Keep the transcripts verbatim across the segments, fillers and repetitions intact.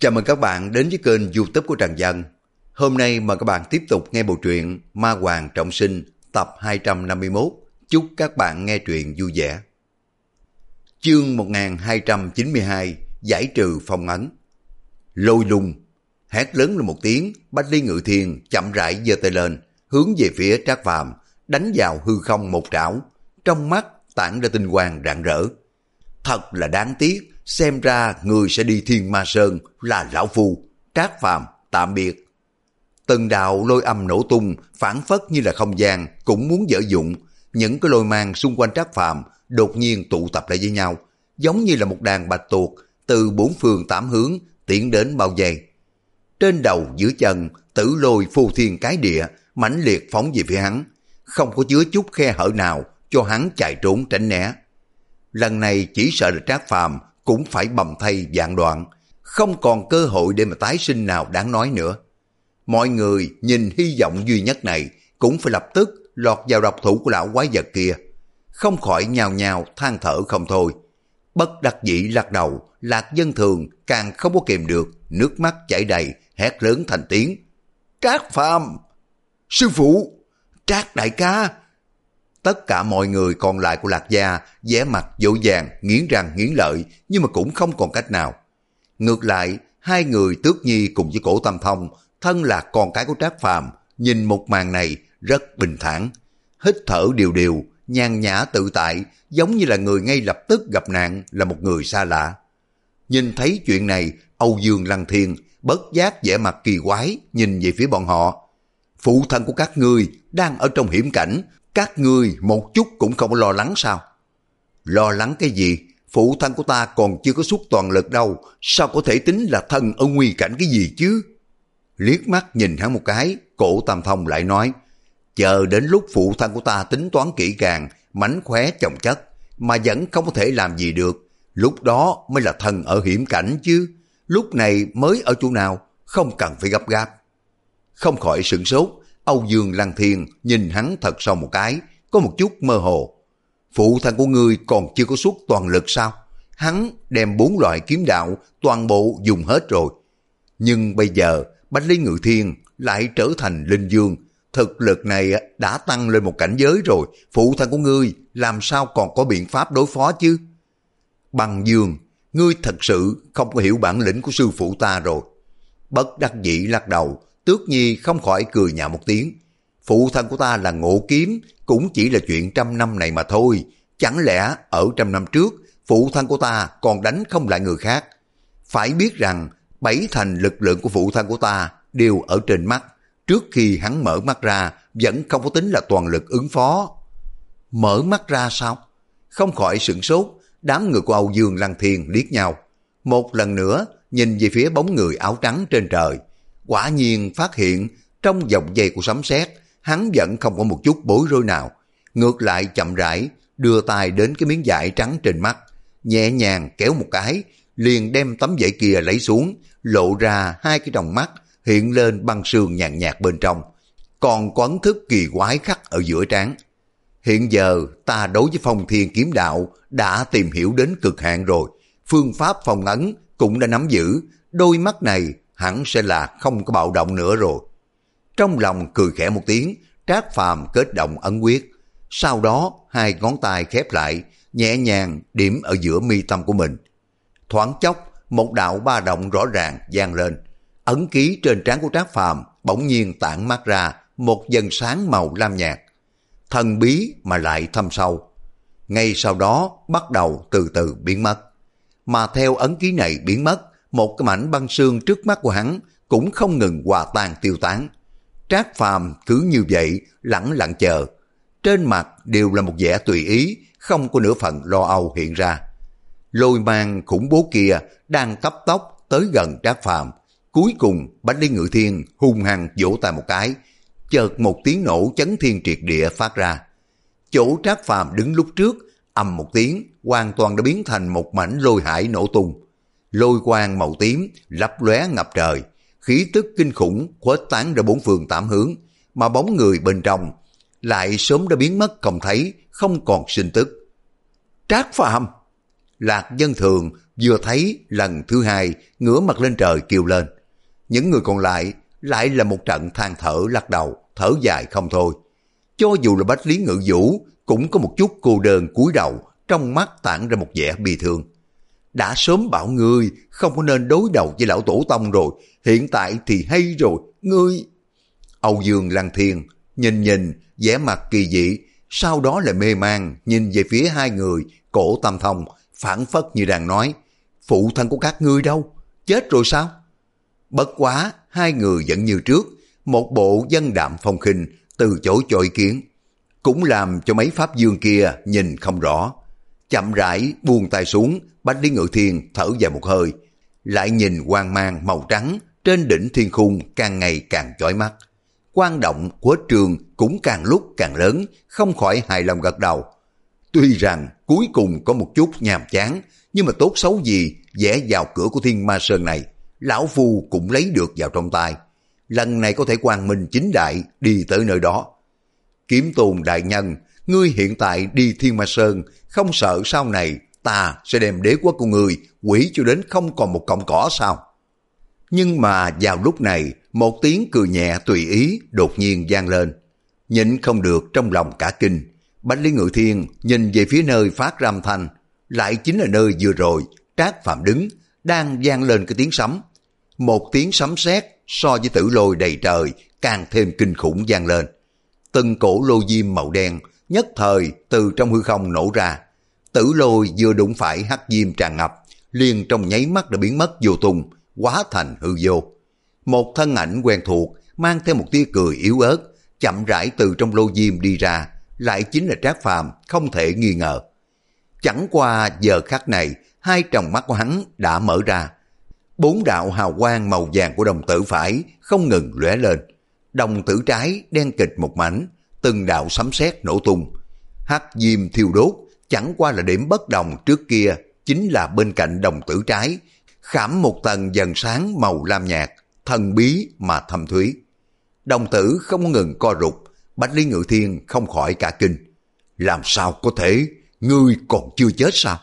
Chào mừng các bạn đến với kênh YouTube của Trần Dân. Hôm nay mời các bạn tiếp tục nghe bộ truyện Ma Hoàng Trọng Sinh tập hai trăm năm mươi mốt. Chúc các bạn nghe truyện vui vẻ. Chương một nghìn hai trăm chín mươi hai, giải trừ phong ấn. Lôi lung, hét lớn lên một tiếng, Bách Lý Ngự Thiên chậm rãi giơ tay lên, hướng về phía Trác Phàm, đánh vào hư không một trảo, trong mắt tản ra tinh quang rạng rỡ. Thật là đáng tiếc, xem ra người sẽ đi Thiên Ma Sơn là lão phu. Trác Phàm tạm biệt. Từng đạo lôi âm nổ tung, phản phất như là không gian cũng muốn dở dụng. Những cái lôi mang xung quanh Trác Phàm đột nhiên tụ tập lại với nhau, giống như là một đàn bạch tuộc từ bốn phương tám hướng tiến đến bao vây. Trên đầu dưới chân, tử lôi phô thiên cái địa mãnh liệt phóng về phía hắn, không có chứa chút khe hở nào cho hắn chạy trốn tránh né. Lần này chỉ sợ là Trác Phàm cũng phải bầm thây vạn đoạn, không còn cơ hội để mà tái sinh nào đáng nói nữa. Mọi người nhìn hy vọng duy nhất này cũng phải lập tức lọt vào độc thủ của lão quái vật kia, không khỏi nhào nhào than thở không thôi. Bất đắc dĩ lắc đầu, Lạc Dân Thường càng không có kìm được, nước mắt chảy đầy, hét lớn thành tiếng: Trác Phàm, sư phụ, Trác đại ca. Tất cả mọi người còn lại của Lạc gia vẻ mặt dỗ dàng, nghiến răng nghiến lợi, nhưng mà cũng không còn cách nào. Ngược lại, hai người Tước Nhi cùng với Cổ Tam Thông, thân là con cái của Trác Phàm, nhìn một màn này rất bình thản, hít thở điều điều, nhàn nhã tự tại, giống như là người ngay lập tức gặp nạn là một người xa lạ. Nhìn thấy chuyện này, Âu Dương Lăng Thiên bất giác vẻ mặt kỳ quái nhìn về phía bọn họ. Phụ thân của các ngươi đang ở trong hiểm cảnh, các ngươi một chút cũng không có lo lắng sao? Lo lắng cái gì? Phụ thân của ta còn chưa có xuất toàn lực đâu, sao có thể tính là thân ở nguy cảnh cái gì chứ? Liếc mắt nhìn hắn một cái, Cổ Tam Thông lại nói: chờ đến lúc phụ thân của ta tính toán kỹ càng, mánh khóe chồng chất, mà vẫn không có thể làm gì được, lúc đó mới là thân ở hiểm cảnh chứ. Lúc này mới ở chỗ nào, không cần phải gấp gáp. Không khỏi sửng sốt, Âu Dương Lăng Thiên nhìn hắn thật sâu một cái, có một chút mơ hồ. Phụ thân của ngươi còn chưa có xuất toàn lực sao? Hắn đem bốn loại kiếm đạo toàn bộ dùng hết rồi. Nhưng bây giờ Bách Lý Ngự Thiên lại trở thành linh dương, thực lực này đã tăng lên một cảnh giới rồi, phụ thân của ngươi làm sao còn có biện pháp đối phó chứ? Băng Dương, ngươi thật sự không có hiểu bản lĩnh của sư phụ ta rồi. Bất đắc dĩ lắc đầu, Tước Nhi không khỏi cười nhạo một tiếng. Phụ thân của ta là Ngộ Kiếm, cũng chỉ là chuyện trăm năm này mà thôi. Chẳng lẽ ở trăm năm trước, phụ thân của ta còn đánh không lại người khác? Phải biết rằng, bảy thành lực lượng của phụ thân của ta đều ở trên mắt. Trước khi hắn mở mắt ra, vẫn không có tính là toàn lực ứng phó. Mở mắt ra sao? Không khỏi sửng sốt, đám người của Âu Dương Lăng Thiên liếc nhau. Một lần nữa, nhìn về phía bóng người áo trắng trên trời. Quả nhiên phát hiện, trong vòng dây của sấm sét, hắn vẫn không có một chút bối rối nào. Ngược lại chậm rãi, đưa tay đến cái miếng vải trắng trên mắt, nhẹ nhàng kéo một cái, liền đem tấm vải kia lấy xuống, lộ ra hai cái tròng mắt, hiện lên băng sương nhàn nhạt bên trong, còn có ấn thức kỳ quái khắc ở giữa trán. Hiện giờ ta đối với Phong Thiên kiếm đạo đã tìm hiểu đến cực hạn rồi, phương pháp phong ấn cũng đã nắm giữ, đôi mắt này hẳn sẽ là không có bạo động nữa rồi. Trong lòng cười khẽ một tiếng, Trác Phàm kết động ấn quyết, sau đó hai ngón tay khép lại, nhẹ nhàng điểm ở giữa mi tâm của mình. Thoáng chốc, một đạo ba động rõ ràng vang lên, ấn ký trên trán của Trác Phàm bỗng nhiên tản mát ra một dần sáng màu lam nhạt, thần bí mà lại thâm sâu. Ngay sau đó bắt đầu từ từ biến mất. Mà theo ấn ký này biến mất, một cái mảnh băng sương trước mắt của hắn cũng không ngừng hòa tan tiêu tán. Trác Phàm cứ như vậy lẳng lặng chờ, trên mặt đều là một vẻ tùy ý, không có nửa phần lo âu hiện ra. Lôi mang khủng bố kia đang cấp tốc tới gần Trác Phàm. Cuối cùng Bách Lý Ngự Thiên hung hăng vỗ tay một cái, chợt một tiếng nổ chấn thiên triệt địa phát ra. Chỗ Trác Phàm đứng lúc trước, ầm một tiếng, hoàn toàn đã biến thành một mảnh lôi hải nổ tung. Lôi quang màu tím lấp lóe ngập trời, khí tức kinh khủng khuếch tán ra bốn phương tám hướng, mà bóng người bên trong lại sớm đã biến mất không thấy, không còn sinh tức. Trác Phàm! Lạc Dân Thường vừa thấy lần thứ hai ngửa mặt lên trời kêu lên. Những người còn lại lại là một trận than thở lắc đầu, thở dài không thôi. Cho dù là Bách Lý Ngự Vũ cũng có một chút cô đơn cúi đầu, trong mắt tản ra một vẻ bi thương. Đã sớm bảo ngươi không có nên đối đầu với lão tổ tông rồi, hiện tại thì hay rồi, ngươi... Âu Dương Lăng Thiên nhìn nhìn, vẻ mặt kỳ dị, sau đó lại mê man nhìn về phía hai người, Cổ Tam Thông, phảng phất như đang nói, phụ thân của các ngươi đâu, chết rồi sao? Bất quá, hai người vẫn như trước, một bộ dân đạm phong khinh, từ chối cho ý kiến, cũng làm cho mấy pháp dương kia nhìn không rõ. Chậm rãi buông tay xuống, Bách Lý Ngự Thiên thở dài một hơi, lại nhìn quang mang màu trắng trên đỉnh thiên khung càng ngày càng chói mắt. Quang động của trường cũng càng lúc càng lớn, không khỏi hài lòng gật đầu. Tuy rằng cuối cùng có một chút nhàm chán, nhưng mà tốt xấu gì vẽ vào cửa của Thiên Ma Sơn này, lão phu cũng lấy được vào trong tay. Lần này có thể quang minh chính đại đi tới nơi đó. Kiếm Tôn đại nhân, ngươi hiện tại đi Thiên Ma Sơn, không sợ sau này ta sẽ đem đế quốc của ngươi quỷ cho đến không còn một cọng cỏ sao? Nhưng mà vào lúc này, một tiếng cười nhẹ tùy ý đột nhiên vang lên. Nhịn không được trong lòng cả kinh, Bách Lý Ngự Thiên nhìn về phía nơi phát ra âm thanh, lại chính là nơi vừa rồi Trác Phàm đứng, đang vang lên cái tiếng sấm. Một tiếng sấm sét so với tử lôi đầy trời càng thêm kinh khủng vang lên. Từng cổ lô diêm màu đen nhất thời từ trong hư không nổ ra. Tử lôi vừa đụng phải hắc diêm tràn ngập, liền trong nháy mắt đã biến mất vô tung, hóa thành hư vô. Một thân ảnh quen thuộc mang theo một tia cười yếu ớt, chậm rãi từ trong lô diêm đi ra, lại chính là Trác Phàm, không thể nghi ngờ. Chẳng qua giờ khắc này, hai tròng mắt của hắn đã mở ra. Bốn đạo hào quang màu vàng của đồng tử phải không ngừng lóe lên. Đồng tử trái đen kịch một mảnh, từng đạo sấm sét nổ tung. Hắc diêm thiêu đốt, chẳng qua là điểm bất đồng trước kia, chính là bên cạnh đồng tử trái, khảm một tầng dần sáng màu lam nhạt, thần bí mà thâm thúy. Đồng tử không ngừng co rụt, Bách Lý Ngự Thiên không khỏi cả kinh. Làm sao có thể, ngươi còn chưa chết sao?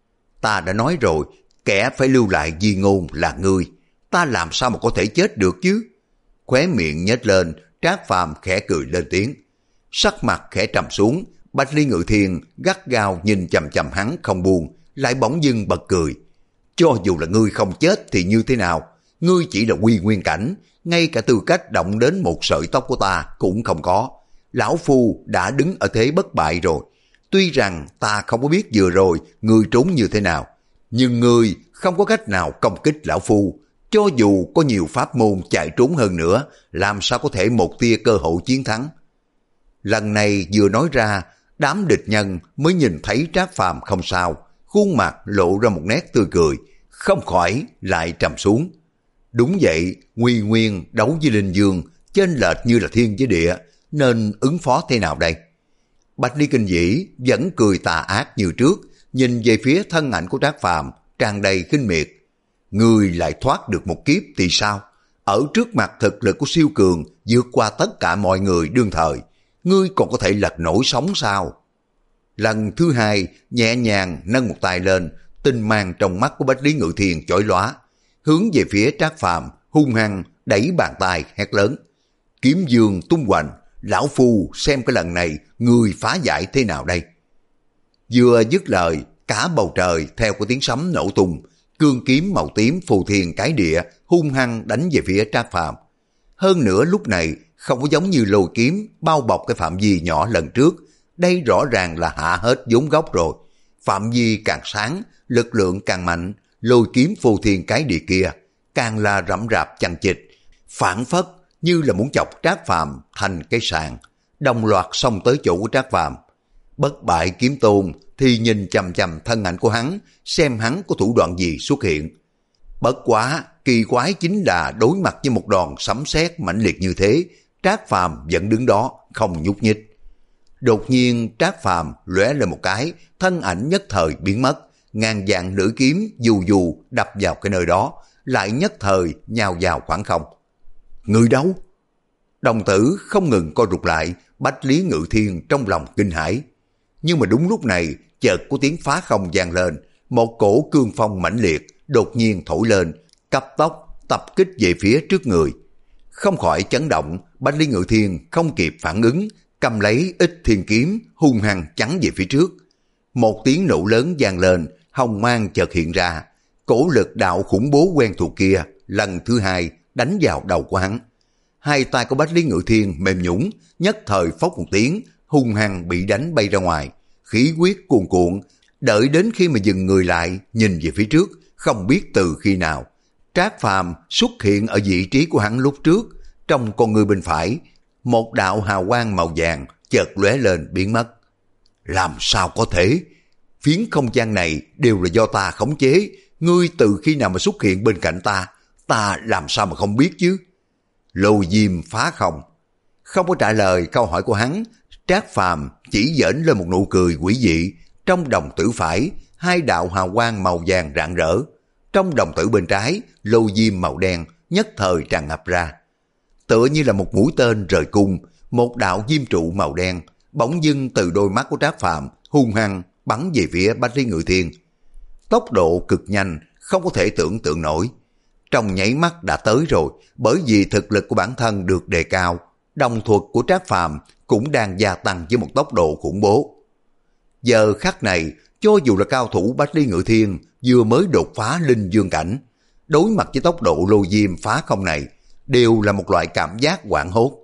Ta đã nói rồi, kẻ phải lưu lại di ngôn là ngươi, ta làm sao mà có thể chết được chứ? Khóe miệng nhếch lên, Trác Phàm khẽ cười lên tiếng. Sắc mặt khẽ trầm xuống, Bách Lý Ngự Thiên gắt gao nhìn chằm chằm hắn không buông, lại bỗng dưng bật cười. Cho dù là ngươi không chết thì như thế nào? Ngươi chỉ là quy nguyên cảnh, ngay cả tư cách động đến một sợi tóc của ta cũng không có. Lão phu đã đứng ở thế bất bại rồi. Tuy rằng ta không có biết vừa rồi ngươi trốn như thế nào, nhưng ngươi không có cách nào công kích lão phu. Cho dù có nhiều pháp môn chạy trốn hơn nữa, làm sao có thể một tia cơ hội chiến thắng? Lần này vừa nói ra, đám địch nhân mới nhìn thấy Trác Phàm không sao, khuôn mặt lộ ra một nét tươi cười, không khỏi lại trầm xuống. Đúng vậy, Nguy Nguyên đấu với Linh Dương, chênh lệch như là thiên với địa, nên ứng phó thế nào đây? Bạch Lý Kinh Dĩ vẫn cười tà ác như trước, nhìn về phía thân ảnh của Trác Phàm tràn đầy khinh miệt. Ngươi lại thoát được một kiếp thì sao? Ở trước mặt thực lực của siêu cường vượt qua tất cả mọi người đương thời, ngươi còn có thể lật nổi sóng sao? Lần thứ hai, nhẹ nhàng nâng một tay lên, tinh mang trong mắt của Bách Lý Ngự Thiên chói lóa, hướng về phía Trác Phàm hung hăng đẩy bàn tay hét lớn. Kiếm dương tung hoành, lão phu xem cái lần này ngươi phá giải thế nào đây? Vừa dứt lời, cả bầu trời theo của tiếng sấm nổ tung, cương kiếm màu tím phù thiền cái địa hung hăng đánh về phía Trác Phàm. Hơn nữa lúc này không có giống như lôi kiếm bao bọc cái phạm vi nhỏ lần trước, đây rõ ràng là hạ hết vốn gốc rồi. Phạm vi càng sáng, lực lượng càng mạnh, lôi kiếm phù thiền cái địa kia càng là rậm rạp chằng chịt, phản phất như là muốn chọc Trác Phàm thành cái sàn, đồng loạt xông tới chỗ của Trác Phàm. Bất bại kiếm tôn thì nhìn chằm chằm thân ảnh của hắn, xem hắn có thủ đoạn gì xuất hiện. Bất quá, kỳ quái chính là đối mặt với một đòn sấm sét mãnh liệt như thế, Trác Phàm vẫn đứng đó, không nhúc nhích. Đột nhiên Trác Phàm lóe lên một cái, thân ảnh nhất thời biến mất, ngàn vạn lưỡi kiếm dù dù đập vào cái nơi đó, lại nhất thời nhào vào khoảng không. Người đâu? Đồng tử không ngừng co rụt lại, Bách Lý Ngự Thiên trong lòng kinh hãi. Nhưng mà đúng lúc này, chợt có tiếng phá không vang lên, một cổ cương phong mãnh liệt đột nhiên thổi lên, cấp tốc tập kích về phía trước người. Không khỏi chấn động, Bách Lý Ngự Thiên không kịp phản ứng, cầm lấy Ích Thiên Kiếm hung hăng chắn về phía trước. Một tiếng nổ lớn vang lên, hồng mang chợt hiện ra, cổ lực đạo khủng bố quen thuộc kia lần thứ hai đánh vào đầu của hắn. Hai tay của Bách Lý Ngự Thiên mềm nhũn, nhất thời phốc một tiếng, hung hăng bị đánh bay ra ngoài, khí huyết cuồn cuộn. Đợi đến khi mà dừng người lại, nhìn về phía trước, không biết từ khi nào, Trác Phàm xuất hiện ở vị trí của hắn lúc trước. Trong con người bên phải, một đạo hào quang màu vàng chợt lóe lên biến mất. Làm sao có thể? Phiến không gian này đều là do ta khống chế, ngươi từ khi nào mà xuất hiện bên cạnh ta, ta làm sao mà không biết chứ? Lô Diêm phá không. Không có trả lời câu hỏi của hắn, Trác Phàm chỉ giỡn lên một nụ cười quỷ dị. Trong đồng tử phải, hai đạo hào quang màu vàng rạng rỡ. Trong đồng tử bên trái, lô diêm màu đen nhất thời tràn ngập ra. Tựa như là một mũi tên rời cung, một đạo diêm trụ màu đen bỗng dưng từ đôi mắt của Trác Phàm hung hăng bắn về phía Bách Lý Ngự Thiên. Tốc độ cực nhanh, không có thể tưởng tượng nổi. Trong nháy mắt đã tới rồi, bởi vì thực lực của bản thân được đề cao, đồng thuật của Trác Phàm cũng đang gia tăng với một tốc độ khủng bố. Giờ khắc này, cho dù là cao thủ Bách Lý Ngự Thiên vừa mới đột phá linh dương cảnh, đối mặt với tốc độ lô diêm phá không này, đều là một loại cảm giác hoảng hốt.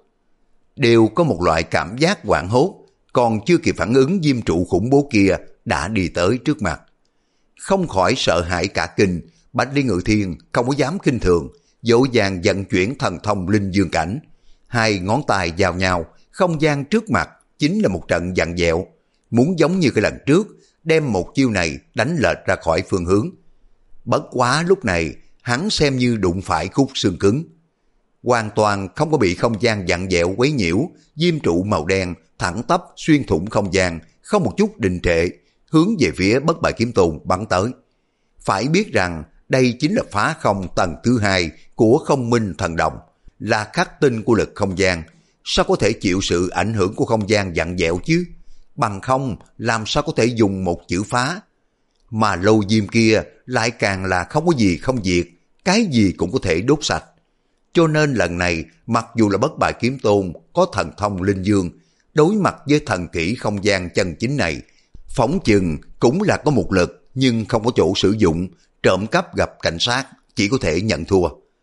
Đều có một loại cảm giác hoảng hốt, còn chưa kịp phản ứng, diêm trụ khủng bố kia đã đi tới trước mặt. Không khỏi sợ hãi cả kinh, Bách Lý Ngự Thiên không có dám khinh thường, dỗ dàng vận chuyển thần thông linh dương cảnh. Hai ngón tay giao nhau, không gian trước mặt chính là một trận vặn vẹo, muốn giống như cái lần trước, đem một chiêu này đánh lệch ra khỏi phương hướng. Bất quá lúc này, hắn xem như đụng phải khúc xương cứng. Hoàn toàn không có bị không gian vặn vẹo quấy nhiễu, diêm trụ màu đen thẳng tắp xuyên thủng không gian, không một chút đình trệ, hướng về phía Bất Bại Kiếm Tôn bắn tới. Phải biết rằng, đây chính là phá không tầng thứ hai của Không Minh Thần Đồng, là khắc tinh của lực không gian. Sao có thể chịu sự ảnh hưởng của không gian vặn vẹo chứ? Bằng không, làm sao có thể dùng một chữ phá? Mà lô diêm kia lại càng là không có gì không diệt, cái gì cũng có thể đốt sạch. Cho nên lần này, mặc dù là Bất Bại Kiếm Tôn có thần thông linh dương, đối mặt với thần kỹ không gian chân chính này, phỏng chừng cũng là có một lực nhưng không có chỗ sử dụng, trộm cắp gặp cảnh sát chỉ có thể nhận thua.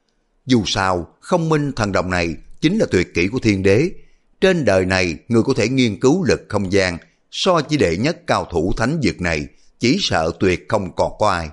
Dù sao, Không Minh Thần Đồng này chính là tuyệt kỹ của thiên đế. Trên đời này, người có thể nghiên cứu lực không gian, so với đệ nhất cao thủ thánh dược này, chỉ sợ tuyệt không còn có ai.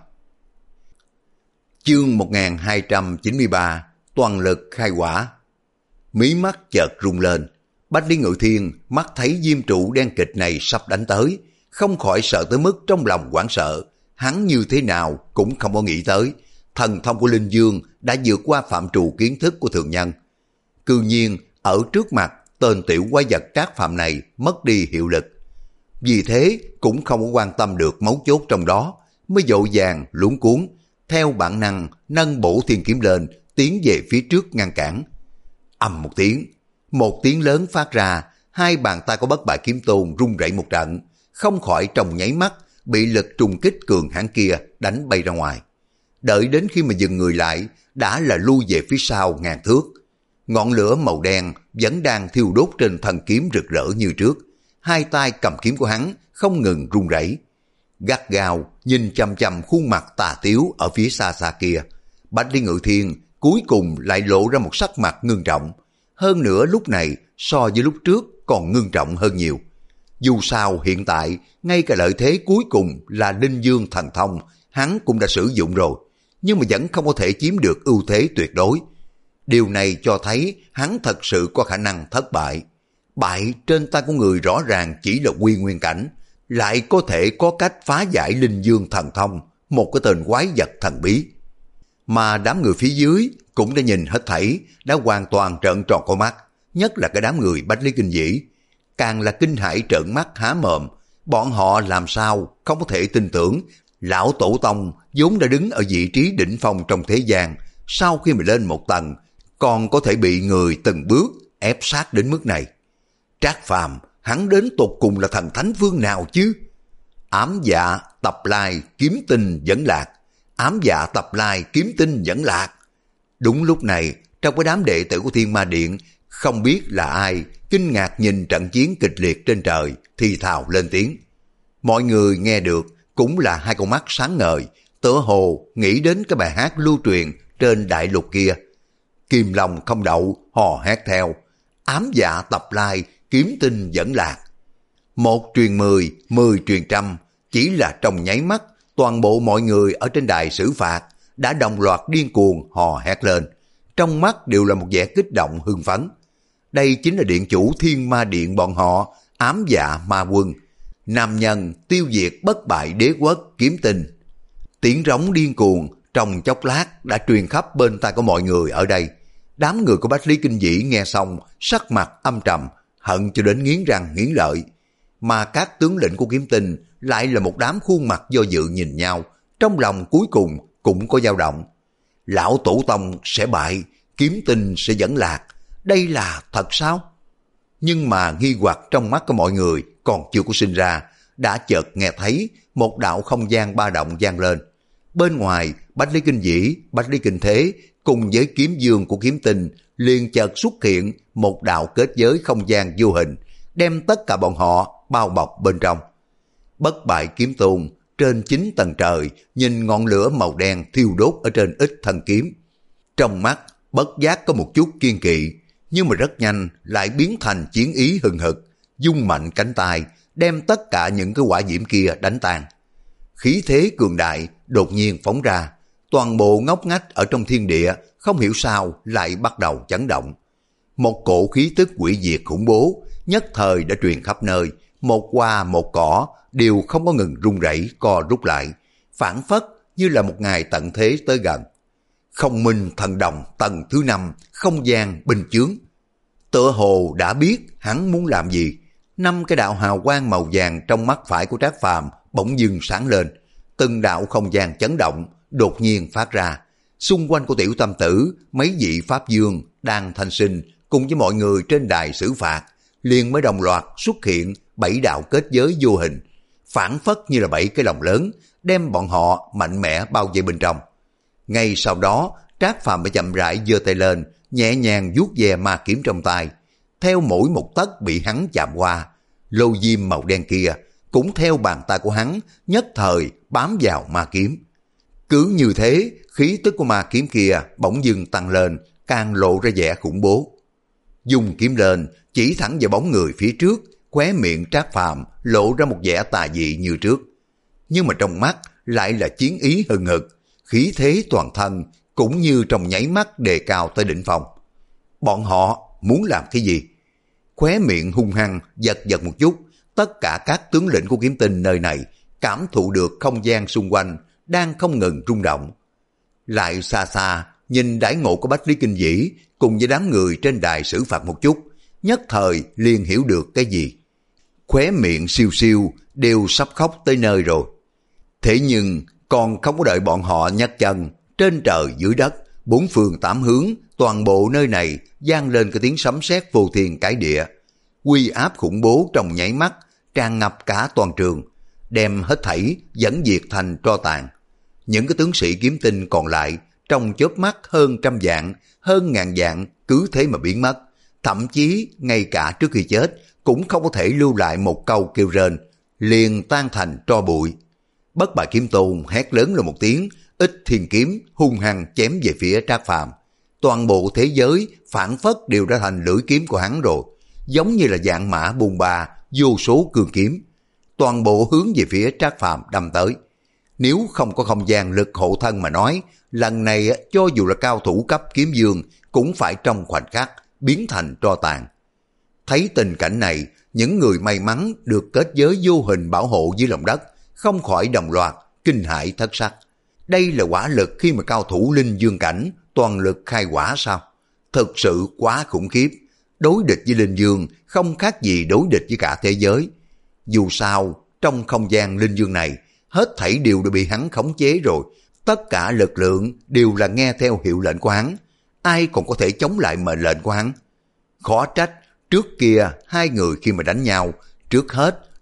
Chương một nghìn hai trăm chín mươi ba, toàn lực khai hỏa. Mí mắt chợt rung lên, Bách Lý Ngự Thiên mắt thấy diêm trụ đen kịch này sắp đánh tới, không khỏi sợ tới mức trong lòng hoảng sợ. Hắn như thế nào cũng không có nghĩ tới, thần thông của linh dương đã vượt qua phạm trù kiến thức của thường nhân. Cư nhiên ở trước mặt tên tiểu quái vật Trác Phàm này mất đi hiệu lực. Vì thế cũng không có quan tâm được mấu chốt trong đó, mới vội vàng luống cuống, theo bản năng nâng bổ thiên kiếm lên, tiến về phía trước ngăn cản. Ầm một tiếng, một tiếng lớn phát ra, hai bàn tay của Bất Bại Kiếm Tôn rung rẩy một trận, không khỏi trong nháy mắt bị lực trùng kích cường hãn kia đánh bay ra ngoài. Đợi đến khi mà dừng người lại, đã là lui về phía sau ngàn thước. Ngọn lửa màu đen vẫn đang thiêu đốt trên thân kiếm rực rỡ như trước. Hai tay cầm kiếm của hắn không ngừng run rẩy, gắt gao nhìn chằm chằm khuôn mặt tà tiếu ở phía xa xa kia. Bách Lý Ngự Thiên cuối cùng lại lộ ra một sắc mặt ngưng trọng, hơn nữa lúc này so với lúc trước còn ngưng trọng hơn nhiều. Dù sao hiện tại ngay cả lợi thế cuối cùng là linh dương thần thông hắn cũng đã sử dụng rồi, nhưng mà vẫn không có thể chiếm được ưu thế tuyệt đối. Điều này cho thấy hắn thật sự có khả năng thất bại. Bại trên tay của người rõ ràng chỉ là quy nguyên cảnh, lại có thể có cách phá giải linh dương thần thông, một cái tên quái vật thần bí. Mà đám người phía dưới cũng đã nhìn hết thảy, đã hoàn toàn trợn tròn con mắt, nhất là cái đám người Bách Lý Kinh Dĩ, càng là kinh hãi trợn mắt há mồm. Bọn họ làm sao không có thể tin tưởng lão tổ tông vốn đã đứng ở vị trí đỉnh phong trong thế gian, sau khi mà lên một tầng còn có thể bị người từng bước ép sát đến mức này. Trác Phàm hắn đến tột cùng là thần thánh phương nào chứ? ám dạ tập lai kiếm tinh dẫn lạc, ám dạ tập lai kiếm tinh dẫn lạc. Đúng lúc này, trong cái đám đệ tử của Thiên Ma Điện, không biết là ai, kinh ngạc nhìn trận chiến kịch liệt trên trời, thì thào lên tiếng. Mọi người nghe được, cũng là hai con mắt sáng ngời, tựa hồ nghĩ đến cái bài hát lưu truyền trên đại lục kia. Kim Long không đậu, hò hét theo, ám dạ tập lai, kiếm tinh dẫn lạc. Một truyền mười, mười truyền trăm, chỉ là trong nháy mắt, toàn bộ mọi người ở trên đài xử phạt đã đồng loạt điên cuồng hò hét lên, trong mắt đều là một vẻ kích động hưng phấn. Đây chính là điện chủ Thiên Ma Điện bọn họ, ám dạ ma quân, nam nhân tiêu diệt bất bại đế quốc kiếm tinh. Tiếng rống điên cuồng trong chốc lát đã truyền khắp bên tai của mọi người ở đây. Đám người của Bách Lý Kinh Vĩ nghe xong, sắc mặt âm trầm, hận cho đến nghiến răng nghiến lợi. Mà các tướng lĩnh của kiếm tinh lại là một đám khuôn mặt do dự nhìn nhau, trong lòng cuối cùng cũng có dao động. Lão tổ tông sẽ bại, kiếm tinh sẽ dẫn lạc, đây là thật sao? Nhưng mà nghi hoặc trong mắt của mọi người còn chưa có sinh ra, đã chợt nghe thấy một đạo không gian ba động vang lên. Bên ngoài, Bách Lý Kinh Vĩ, Bách Lý Kinh Thế cùng với kiếm dương của kiếm tinh liền chợt xuất hiện một đạo kết giới không gian vô hình, đem tất cả bọn họ bao bọc bên trong. Bất bại kiếm tôn trên chín tầng trời nhìn ngọn lửa màu đen thiêu đốt ở trên ít thân kiếm. Trong mắt bất giác có một chút kiên kỵ, nhưng mà rất nhanh lại biến thành chiến ý hừng hực, dung mạnh cánh tay, đem tất cả những cái hỏa diễm kia đánh tan. Khí thế cường đại đột nhiên phóng ra, toàn bộ ngóc ngách ở trong thiên địa không hiểu sao lại bắt đầu chấn động. Một cổ khí tức quỷ diệt khủng bố nhất thời đã truyền khắp nơi, một hoa một cỏ đều không có ngừng rung rẩy co rút lại, phảng phất như là một ngày tận thế tới gần. Không minh thần đồng tầng thứ năm, không gian bình chướng. Tựa hồ đã biết hắn muốn làm gì. Năm cái đạo hào quang màu vàng trong mắt phải của Trác Phàm bỗng dưng sáng lên, từng đạo không gian chấn động đột nhiên phát ra. Xung quanh của Tiểu Tâm Tử, mấy vị pháp dương đang thanh sinh cùng với mọi người trên đài xử phạt liền mới đồng loạt xuất hiện bảy đạo kết giới vô hình, phảng phất như là bảy cái lồng lớn đem bọn họ mạnh mẽ bao vây bên trong. Ngay sau đó, Trác Phàm mới chậm rãi giơ tay lên, nhẹ nhàng vuốt ve ma kiếm trong tay. Theo mỗi một tấc bị hắn chạm qua, lô diêm màu đen kia cũng theo bàn tay của hắn nhất thời bám vào ma kiếm. Cứ như thế, khí tức của ma kiếm kia bỗng dưng tăng lên, càng lộ ra vẻ khủng bố. Dùng kiếm lên, chỉ thẳng vào bóng người phía trước, khóe miệng Trác Phàm lộ ra một vẻ tà dị như trước. Nhưng mà trong mắt lại là chiến ý hừng hực, khí thế toàn thân cũng như trong nháy mắt đề cao tới đỉnh phong. Bọn họ muốn làm cái gì? Khóe miệng hung hăng giật giật một chút, tất cả các tướng lĩnh của kiếm tinh nơi này cảm thụ được không gian xung quanh đang không ngừng rung động. Lại xa xa nhìn đãi ngộ của Bách Lý Kinh Vĩ cùng với đám người trên đài xử phạt một chút, nhất thời liền hiểu được cái gì. Khóe miệng siêu siêu đều sắp khóc tới nơi rồi. Thế nhưng còn không có đợi bọn họ nhấc chân, trên trời dưới đất, bốn phương tám hướng, toàn bộ nơi này vang lên cái tiếng sấm sét vô thiên cái địa. Uy áp khủng bố trong nháy mắt tràn ngập cả toàn trường, đem hết thảy dẫn diệt thành tro tàn. Những cái tướng sĩ kiếm tinh còn lại trong chớp mắt hơn trăm vạn, hơn ngàn vạn cứ thế mà biến mất, thậm chí ngay cả trước khi chết cũng không có thể lưu lại một câu kêu rên, liền tan thành tro bụi. Bất bại kiếm tôn hét lớn lên một tiếng, ít thiên kiếm hung hăng chém về phía Trác Phàm. Toàn bộ thế giới phảng phất đều ra thành lưỡi kiếm của hắn rồi, giống như là dạng mã bùn bà vô số cương kiếm, toàn bộ hướng về phía Trác Phàm đâm tới. Nếu không có không gian lực hộ thân mà nói, lần này cho dù là cao thủ cấp kiếm dương cũng phải trong khoảnh khắc biến thành tro tàn. Thấy tình cảnh này, những người may mắn được kết giới vô hình bảo hộ dưới lòng đất không khỏi đồng loạt kinh hãi thất sắc. Đây là quả lực khi mà cao thủ linh dương cảnh toàn lực khai quả sao? Thực sự quá khủng khiếp. Đối địch với linh dương không khác gì đối địch với cả thế giới. Dù sao, trong không gian linh dương này, hết thảy đều đã bị hắn khống chế rồi. Tất cả lực lượng đều là nghe theo hiệu lệnh của hắn. Ai còn có thể chống lại mệnh lệnh của hắn? Khó trách, trước kia hai người khi mà đánh nhau, trước hết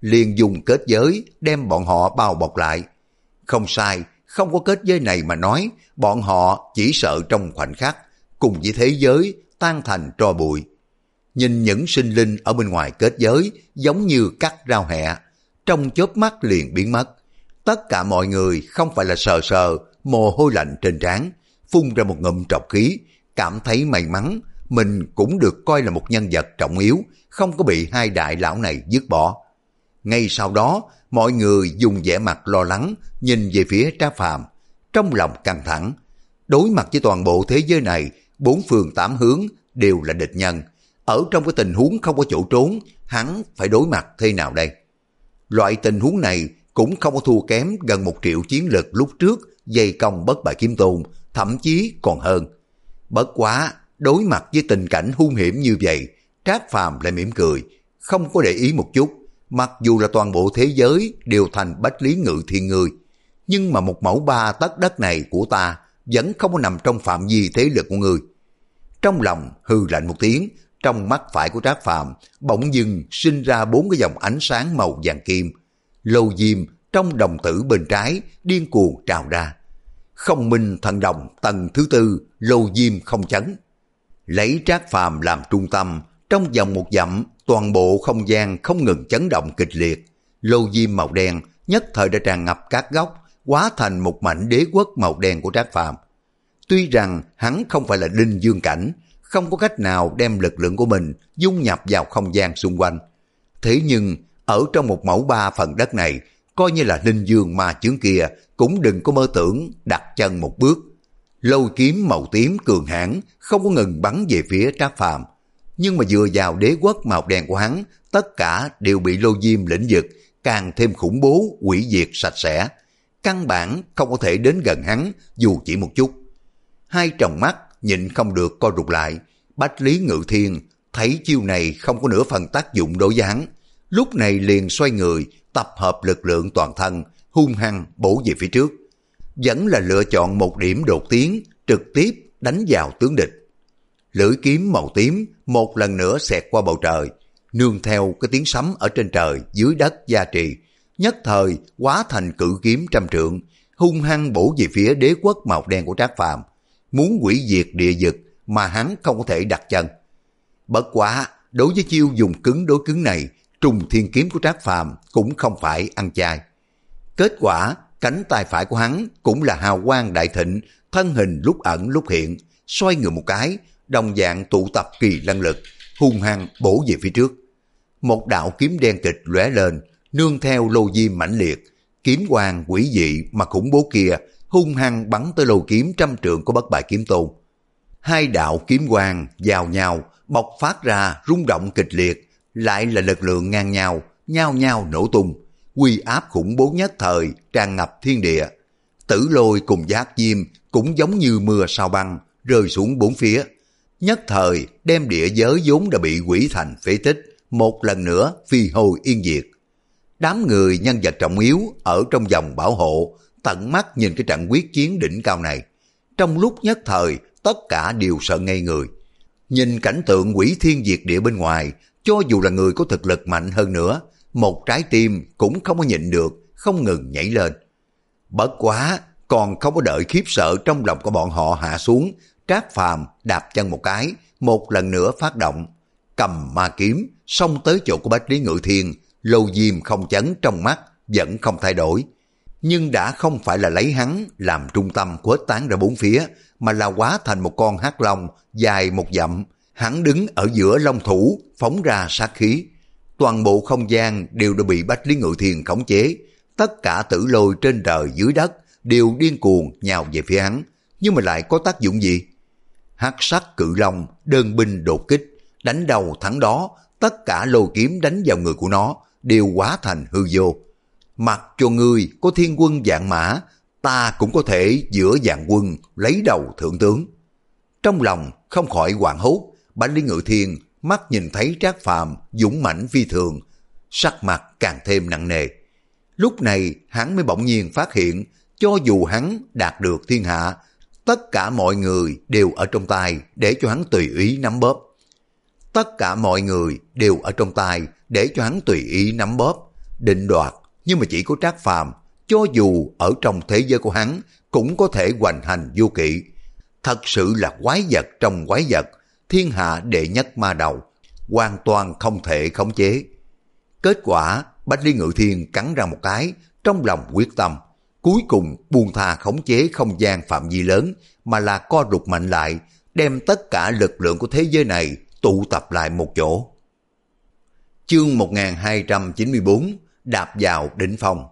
liền dùng kết giới đem bọn họ bao bọc lại. Không sai, không có kết giới này mà nói, bọn họ chỉ sợ trong khoảnh khắc, cùng với thế giới tan thành tro bụi. Nhìn những sinh linh ở bên ngoài kết giới giống như cắt rau hẹ, trong chớp mắt liền biến mất. Tất cả mọi người không phải là sờ sờ, mồ hôi lạnh trên trán, phun ra một ngụm trọc khí, cảm thấy may mắn mình cũng được coi là một nhân vật trọng yếu, không có bị hai đại lão này dứt bỏ. Ngay sau đó, mọi người dùng vẻ mặt lo lắng nhìn về phía Trác Phàm, trong lòng căng thẳng. Đối mặt với toàn bộ thế giới này, bốn phương tám hướng đều là địch nhân. Ở trong cái tình huống không có chỗ trốn, hắn phải đối mặt thế nào đây? Loại tình huống này cũng không có thua kém gần một triệu chiến lực lúc trước dày công bất bại kiếm tôn, thậm chí còn hơn. Bất quá, đối mặt với tình cảnh hung hiểm như vậy, Trác Phàm lại mỉm cười, không có để ý một chút. Mặc dù là toàn bộ thế giới đều thành Bách Lý Ngự Thiên ngươi, nhưng mà một mẫu ba tấc đất này của ta vẫn không có nằm trong phạm vi thế lực của ngươi. Trong lòng hừ lạnh một tiếng, trong mắt phải của Trác Phàm bỗng dưng sinh ra bốn cái dòng ánh sáng màu vàng kim. Lô diêm trong đồng tử bên trái điên cuồng trào ra. Không minh thần đồng tầng thứ tư, lô diêm không chấn. Lấy Trác Phàm làm trung tâm, trong vòng một dặm, toàn bộ không gian không ngừng chấn động kịch liệt. Lô diêm màu đen nhất thời đã tràn ngập các góc, hóa thành một mảnh đế quốc màu đen của Trác Phàm. Tuy rằng hắn không phải là linh dương cảnh, không có cách nào đem lực lượng của mình dung nhập vào không gian xung quanh. Thế nhưng, ở trong một mẫu ba phần đất này, coi như là linh dương ma chướng kia, cũng đừng có mơ tưởng đặt chân một bước. Lôi kiếm màu tím cường hãn không có ngừng bắn về phía Trác Phàm, nhưng mà vừa vào đế quốc màu đen của hắn, tất cả đều bị lô diêm lĩnh vực càng thêm khủng bố, hủy diệt sạch sẽ. Căn bản không có thể đến gần hắn dù chỉ một chút. Hai tròng mắt nhịn không được co rụt lại. Bách Lý Ngự Thiên thấy chiêu này không có nửa phần tác dụng đối với hắn, lúc này liền xoay người, tập hợp lực lượng toàn thân, hung hăng bổ về phía trước. Vẫn là lựa chọn một điểm đột tiến, trực tiếp đánh vào tướng địch. Lưỡi kiếm màu tím một lần nữa xẹt qua bầu trời, nương theo cái tiếng sấm ở trên trời dưới đất gia trì, nhất thời hóa thành cự kiếm trăm trượng, hung hăng bổ về phía đế quốc màu đen của Trác Phàm, muốn hủy diệt địa vực mà hắn không có thể đặt chân. Bất quá, đối với chiêu dùng cứng đối cứng này, trùng thiên kiếm của Trác Phàm cũng không phải ăn chay. Kết quả, cánh tay phải của hắn cũng là hào quang đại thịnh, thân hình lúc ẩn lúc hiện, xoay người một cái, đồng dạng tụ tập kỳ lân lực, hung hăng bổ về phía trước. Một đạo kiếm đen kịch lóe lên, nương theo lô diêm mãnh liệt, kiếm quang quỷ dị mà khủng bố kia hung hăng bắn tới lô kiếm trăm trượng của bất bại kiếm tôn. Hai đạo kiếm quang vào nhau bộc phát ra rung động kịch liệt, lại là lực lượng ngang nhau, nhau nhau nổ tung, uy áp khủng bố nhất thời tràn ngập thiên địa. Tử Lôi cùng Giác Diêm cũng giống như mưa sao băng rơi xuống bốn phía, nhất thời đem địa giới vốn đã bị hủy thành phế tích một lần nữa phi hồi yên diệt. Đám người nhân vật trọng yếu ở trong vòng bảo hộ tận mắt nhìn cái trận quyết chiến đỉnh cao này, trong lúc nhất thời tất cả đều sợ ngây người. Nhìn cảnh tượng hủy thiên diệt địa bên ngoài, cho dù là người có thực lực mạnh hơn nữa, một trái tim cũng không có nhịn được, không ngừng nhảy lên. Bất quá, còn không có đợi khiếp sợ trong lòng của bọn họ hạ xuống, Trác Phàm đạp chân một cái, một lần nữa phát động, cầm ma kiếm, xông tới chỗ của Bách Lý Ngự Thiên. Lô diêm không chấn trong mắt vẫn không thay đổi, nhưng đã không phải là lấy hắn làm trung tâm khuếch tán ra bốn phía, mà là hóa thành một con hắc long dài một dặm. Hắn đứng ở giữa long thủ, phóng ra sát khí. Toàn bộ không gian đều đã bị Bách Lý Ngự Thiên khống chế, tất cả tử lôi trên trời dưới đất đều điên cuồng nhào về phía hắn, nhưng mà lại có tác dụng gì? Hắc sắc cự long đơn binh đột kích, đánh đầu thắng đó, tất cả lôi kiếm đánh vào người của nó đều hóa thành hư vô. Mặc cho ngươi có thiên quân vạn mã, ta cũng có thể giữa vạn quân lấy đầu thượng tướng. Trong lòng không khỏi hoảng hốt, Bách Lý Ngự Thiên mắt nhìn thấy Trác Phàm dũng mãnh phi thường, sắc mặt càng thêm nặng nề. Lúc này hắn mới bỗng nhiên phát hiện, cho dù hắn đạt được thiên hạ, tất cả mọi người đều ở trong tay để cho hắn tùy ý nắm bóp. Tất cả mọi người đều ở trong tay để cho hắn tùy ý nắm bóp. định đoạt, nhưng mà chỉ có Trác Phàm, cho dù ở trong thế giới của hắn, cũng có thể hoành hành vô kỵ. Thật sự là quái vật trong quái vật, thiên hạ đệ nhất ma đầu, hoàn toàn không thể khống chế. Kết quả, Bách Lý Ngự Thiên cắn răng một cái, trong lòng quyết tâm, cuối cùng buông tha khống chế không gian phạm vi lớn, mà là co rụt mạnh lại, đem tất cả lực lượng của thế giới này tụ tập lại một chỗ. Chương một nghìn hai trăm chín mươi bốn, đạp vào đỉnh phong.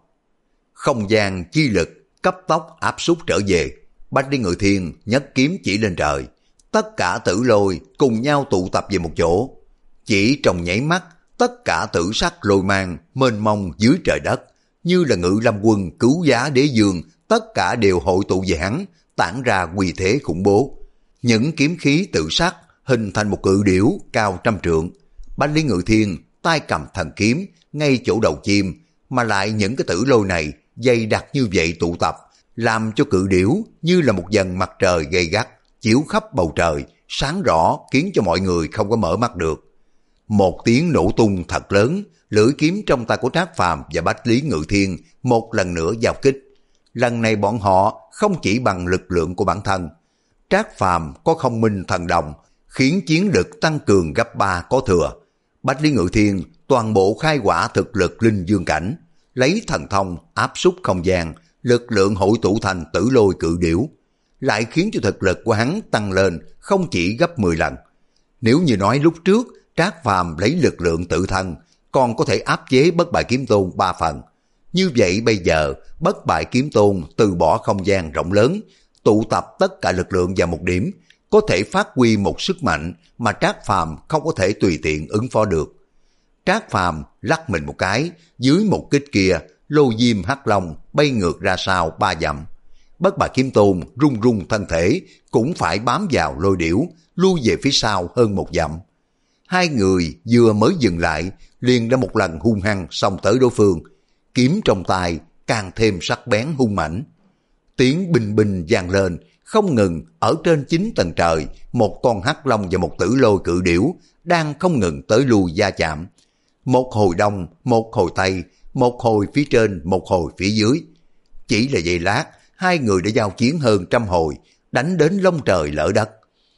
Không gian chi lực cấp tốc áp súc trở về, Bách Lý Ngự Thiên nhấc kiếm chỉ lên trời, tất cả tử lôi cùng nhau tụ tập về một chỗ. Chỉ trong nháy mắt, tất cả tử sắc lôi mang mênh mông dưới trời đất, như là Ngự Lâm Quân cứu giá đế dương, tất cả đều hội tụ về hắn, tản ra uy thế khủng bố. Những kiếm khí tự sắc hình thành một cự điểu cao trăm trượng. Bách Lý Ngự Thiên tay cầm thần kiếm ngay chỗ đầu chim, mà lại những cái tử lôi này dày đặc như vậy tụ tập, làm cho cự điểu như là một dần mặt trời gay gắt chiếu khắp bầu trời, sáng rõ khiến cho mọi người không có mở mắt được. Một tiếng nổ tung thật lớn, lưỡi kiếm trong tay của Trác Phàm và Bách Lý Ngự Thiên một lần nữa giao kích. Lần này bọn họ không chỉ bằng lực lượng của bản thân. Trác Phàm có không minh thần đồng, khiến chiến lực tăng cường gấp ba có thừa. Bách Lý Ngự Thiên toàn bộ khai quả thực lực linh dương cảnh, lấy thần thông áp súc không gian, lực lượng hội tụ thành tử lôi cự điểu, lại khiến cho thực lực của hắn tăng lên không chỉ gấp mười lần. Nếu như nói lúc trước Trác Phàm lấy lực lượng tự thân còn có thể áp chế Bất Bại Kiếm Tôn ba phần, như vậy bây giờ Bất Bại Kiếm Tôn từ bỏ không gian rộng lớn, tụ tập tất cả lực lượng vào một điểm, có thể phát huy một sức mạnh mà Trác Phàm không có thể tùy tiện ứng phó được. Trác Phàm lắc mình một cái, dưới một kích kia, lô diêm hắc long bay ngược ra sau ba dặm. Bất Bại Kiếm Tôn rung rung thân thể, cũng phải bám vào lôi điểu, lui về phía sau hơn một dặm. Hai người vừa mới dừng lại, liền đã một lần hung hăng xông tới đối phương, kiếm trong tay càng thêm sắc bén hung mãnh. Tiếng bình bình vang lên, không ngừng ở trên chín tầng trời, một con hắc long và một tử lôi cự điểu đang không ngừng tới lui va chạm. Một hồi đông, một hồi tây, một hồi phía trên, một hồi phía dưới. Chỉ là giây lát, hai người đã giao chiến hơn trăm hồi, đánh đến lông trời lỡ đất.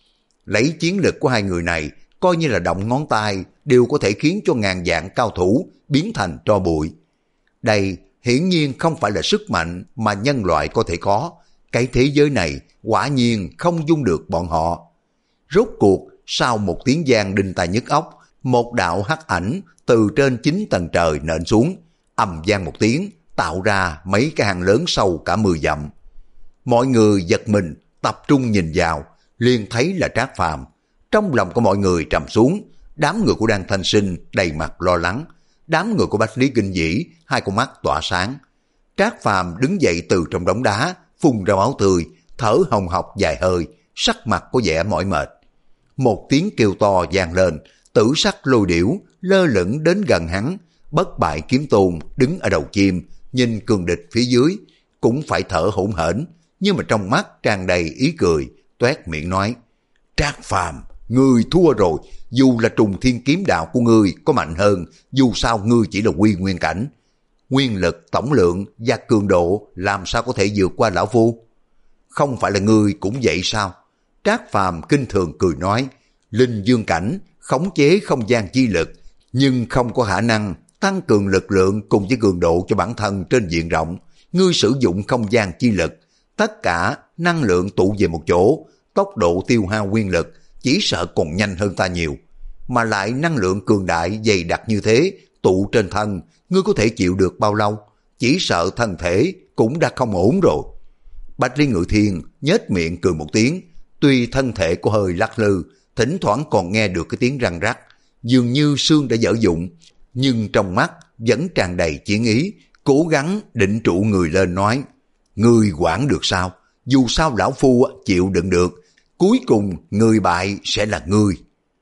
Lấy chiến lực của hai người này, coi như là động ngón tay đều có thể khiến cho ngàn vạn cao thủ biến thành tro bụi. Đây hiển nhiên không phải là sức mạnh mà nhân loại có thể có. Cái thế giới này quả nhiên không dung được bọn họ. Rốt cuộc, sau một tiếng vang đinh tai nhức óc, một đạo hắc ảnh từ trên chín tầng trời nện xuống, ầm vang một tiếng, tạo ra mấy cái hang lớn sâu cả mười dặm. Mọi người giật mình, tập trung nhìn vào, liền thấy là Trác Phàm. Trong lòng của mọi người trầm xuống, đám người của Đan Thanh Sinh đầy mặt lo lắng, đám người của Bách Lý Kinh Dĩ hai con mắt tỏa sáng. Trác Phàm đứng dậy từ trong đống đá, phun ra máu tươi, thở hồng hộc dài hơi, sắc mặt có vẻ mỏi mệt. Một tiếng kêu to vang lên, tử sắc lôi điểu lơ lửng đến gần hắn. Bất Bại Kiếm Tôn đứng ở đầu chim, nhìn cường địch phía dưới, cũng phải thở hổn hển, nhưng mà trong mắt tràn đầy ý cười, toét miệng nói: Trác Phàm, ngươi thua rồi, dù là Trùng Thiên Kiếm Đạo của ngươi có mạnh hơn, dù sao ngươi chỉ là quy nguyên cảnh. Nguyên lực, tổng lượng và cường độ làm sao có thể vượt qua lão phu? Không phải là ngươi cũng vậy sao? Trác Phàm kinh thường cười nói: linh dương cảnh khống chế không gian chi lực, nhưng không có khả năng tăng cường lực lượng cùng với cường độ cho bản thân trên diện rộng. Ngươi sử dụng không gian chi lực, tất cả năng lượng tụ về một chỗ, tốc độ tiêu hao nguyên lực chỉ sợ còn nhanh hơn ta nhiều. Mà lại năng lượng cường đại dày đặc như thế tụ trên thân, ngươi có thể chịu được bao lâu? Chỉ sợ thân thể cũng đã không ổn rồi. Bách Lý Ngự Thiên nhếch miệng cười một tiếng, tuy thân thể có hơi lắc lư, thỉnh thoảng còn nghe được cái tiếng răng rắc, dường như xương đã dở dụng, nhưng trong mắt vẫn tràn đầy chiến ý, cố gắng định trụ người lên nói: ngươi quản được sao? Dù sao lão phu chịu đựng được, cuối cùng người bại sẽ là ngươi.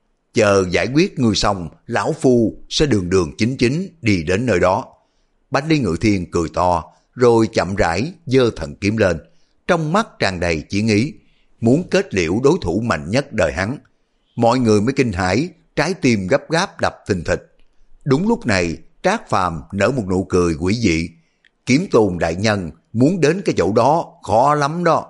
Chờ giải quyết ngươi xong, lão phu sẽ đường đường chính chính đi đến nơi đó. Bách Lý Ngự Thiên cười to, rồi chậm rãi giơ thần kiếm lên, trong mắt tràn đầy chiến ý, muốn kết liễu đối thủ mạnh nhất đời hắn. Mọi người mới kinh hãi, trái tim gấp gáp đập thình thịch. Đúng lúc này, Trác Phàm nở một nụ cười quỷ dị. Kiếm Tôn đại nhân muốn đến cái chỗ đó khó lắm đó.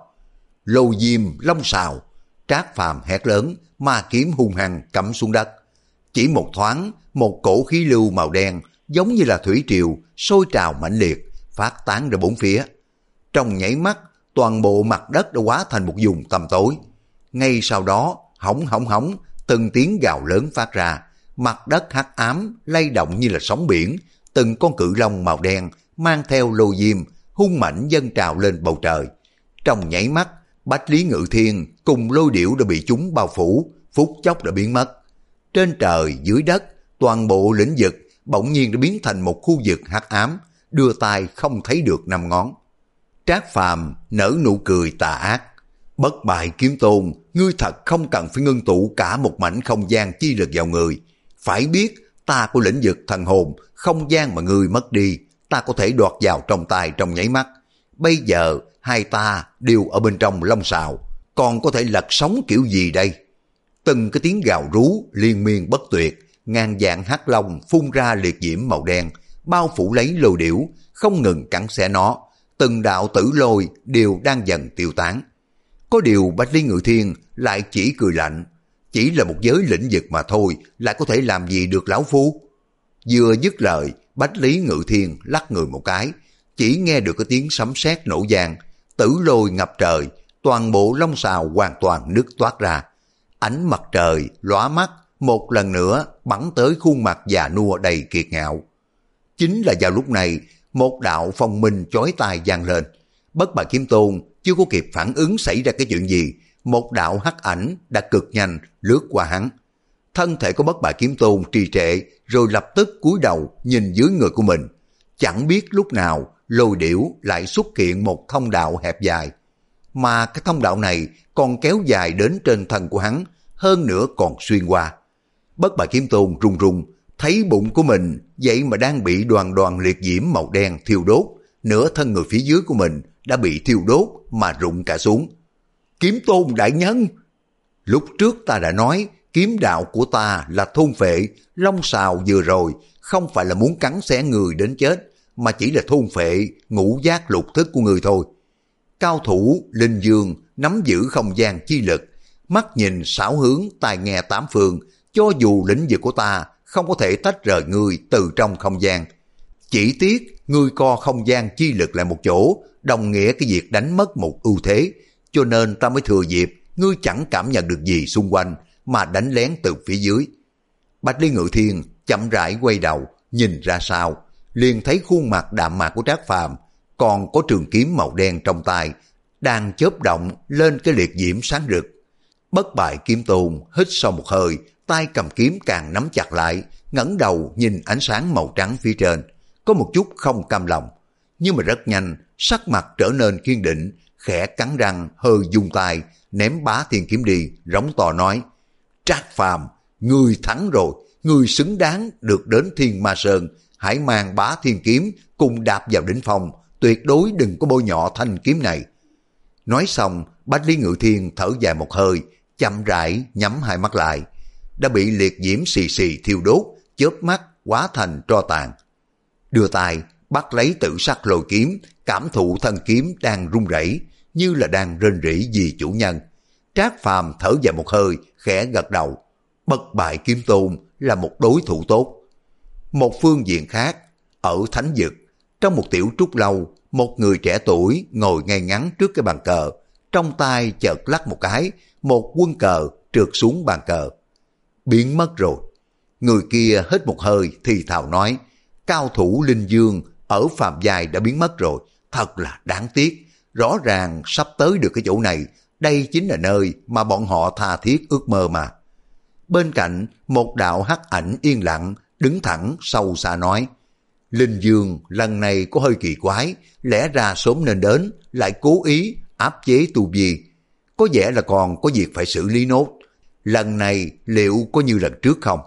Lô diêm long sào. Trác Phàm hét lớn, ma kiếm hung hăng cắm xuống đất. Chỉ một thoáng, một cổ khí lưu màu đen giống như là thủy triều sôi trào mãnh liệt, phát tán ra bốn phía. Trong nhảy mắt, toàn bộ mặt đất đã hóa thành một vùng tăm tối. Ngay sau đó, hỏng hỏng hỏng, từng tiếng gào lớn phát ra, mặt đất hắc ám lay động như là sóng biển, từng con cự long màu đen mang theo lô diêm hung mãnh dâng trào lên bầu trời. Trong nhảy mắt, Bách Lý Ngự Thiên cùng lôi điểu đã bị chúng bao phủ, phút chốc đã biến mất. Trên trời, dưới đất, toàn bộ lĩnh vực bỗng nhiên đã biến thành một khu vực hắc ám, đưa tay không thấy được năm ngón. Trác Phàm nở nụ cười tà ác. Bất bại kiếm tôn, ngươi thật không cần phải ngưng tụ cả một mảnh không gian chi lực vào người. Phải biết, ta của lĩnh vực thần hồn, không gian mà ngươi mất đi, ta có thể đoạt vào trong tay trong nháy mắt. Bây giờ, hai ta đều ở bên trong long sào, còn có thể lật sóng kiểu gì đây? Từng cái tiếng gào rú liên miên bất tuyệt, ngàn vạn hắc long phun ra liệt diễm màu đen, bao phủ lấy lôi điểu, không ngừng cắn xé nó. Từng đạo tử lôi đều đang dần tiêu tán. Có điều Bách Lý Ngự Thiên lại chỉ cười lạnh, chỉ là một giới lĩnh vực mà thôi, lại có thể làm gì được lão phu? Vừa dứt lời, Bách Lý Ngự Thiên lắc người một cái, chỉ nghe được cái tiếng sấm sét nổ vang, tử lôi ngập trời, toàn bộ long sào hoàn toàn nứt toát ra. Ánh mặt trời lóa mắt, một lần nữa bắn tới khuôn mặt già nua đầy kiệt ngạo. Chính là vào lúc này, một đạo phong minh chói tai vang lên. Bất Bại Kiếm Tôn chưa có kịp phản ứng xảy ra cái chuyện gì, một đạo hắc ảnh đã cực nhanh lướt qua hắn. Thân thể của Bất Bại Kiếm Tôn trì trệ, rồi lập tức cúi đầu nhìn dưới người của mình. Chẳng biết lúc nào lôi điểu lại xuất hiện một thông đạo hẹp dài, mà cái thông đạo này còn kéo dài đến trên thân của hắn, hơn nữa còn xuyên qua. Bất Bại Kiếm Tôn run run, thấy bụng của mình vậy mà đang bị đoàn đoàn liệt diễm màu đen thiêu đốt, nửa thân người phía dưới của mình đã bị thiêu đốt mà rụng cả xuống. Kiếm Tôn đại nhân! Lúc trước ta đã nói, kiếm đạo của ta là thôn phệ, long sào vừa rồi không phải là muốn cắn xé người đến chết, mà chỉ là thôn phệ ngũ giác lục thức của người thôi. Cao thủ Linh Dương nắm giữ không gian chi lực, mắt nhìn sáu hướng, tai nghe tám phương, cho dù lĩnh vực của ta không có thể tách rời ngươi từ trong không gian. Chỉ tiếc ngươi co không gian chi lực lại một chỗ, đồng nghĩa cái việc đánh mất một ưu thế, cho nên ta mới thừa dịp ngươi chẳng cảm nhận được gì xung quanh mà đánh lén từ phía dưới. Bạch Lý Ngự Thiên chậm rãi quay đầu, nhìn ra sau, liền thấy khuôn mặt đạm mạc của Trác Phàm, còn có trường kiếm màu đen trong tay, đang chớp động lên cái liệt diễm sáng rực. Bất Bại Kiếm Tôn hít sâu một hơi, tay cầm kiếm càng nắm chặt lại, ngẩng đầu nhìn ánh sáng màu trắng phía trên, có một chút không cam lòng, nhưng mà rất nhanh, sắc mặt trở nên kiên định, khẽ cắn răng hơi dung tay, ném Bá Thiên Kiếm đi, rống to nói: Trác Phàm, ngươi thắng rồi, ngươi xứng đáng được đến Thiên Ma Sơn, hãy mang Bá Thiên Kiếm cùng đạp vào đỉnh phong, tuyệt đối đừng có bôi nhọ thanh kiếm này. Nói xong, Bách Lý Ngự Thiên thở dài một hơi, chậm rãi nhắm hai mắt lại, đã bị liệt diễm xì xì thiêu đốt, chớp mắt hóa thành tro tàn. Đưa tay bắt lấy Tử Sắc Lôi Kiếm, cảm thụ thân kiếm đang run rẩy, như là đang rên rỉ vì chủ nhân. Trác Phàm thở dài một hơi, khẽ gật đầu. Bất Bại Kiếm Tôn là một đối thủ tốt. Một phương diện khác, ở Thánh Vực, trong một tiểu trúc lâu, một người trẻ tuổi ngồi ngay ngắn trước cái bàn cờ, trong tay chợt lắc một cái, một quân cờ trượt xuống bàn cờ. Biến mất rồi. Người kia hít một hơi thì thào nói: cao thủ Linh Dương ở phàm giai đã biến mất rồi, thật là đáng tiếc. Rõ ràng sắp tới được cái chỗ này, đây chính là nơi mà bọn họ tha thiết ước mơ mà. Bên cạnh, một đạo hắc ảnh yên lặng, đứng thẳng sâu xa nói: Linh Dương lần này có hơi kỳ quái, lẽ ra sớm nên đến, lại cố ý áp chế tu vi. Có vẻ là còn có việc phải xử lý nốt. Lần này liệu có như lần trước không?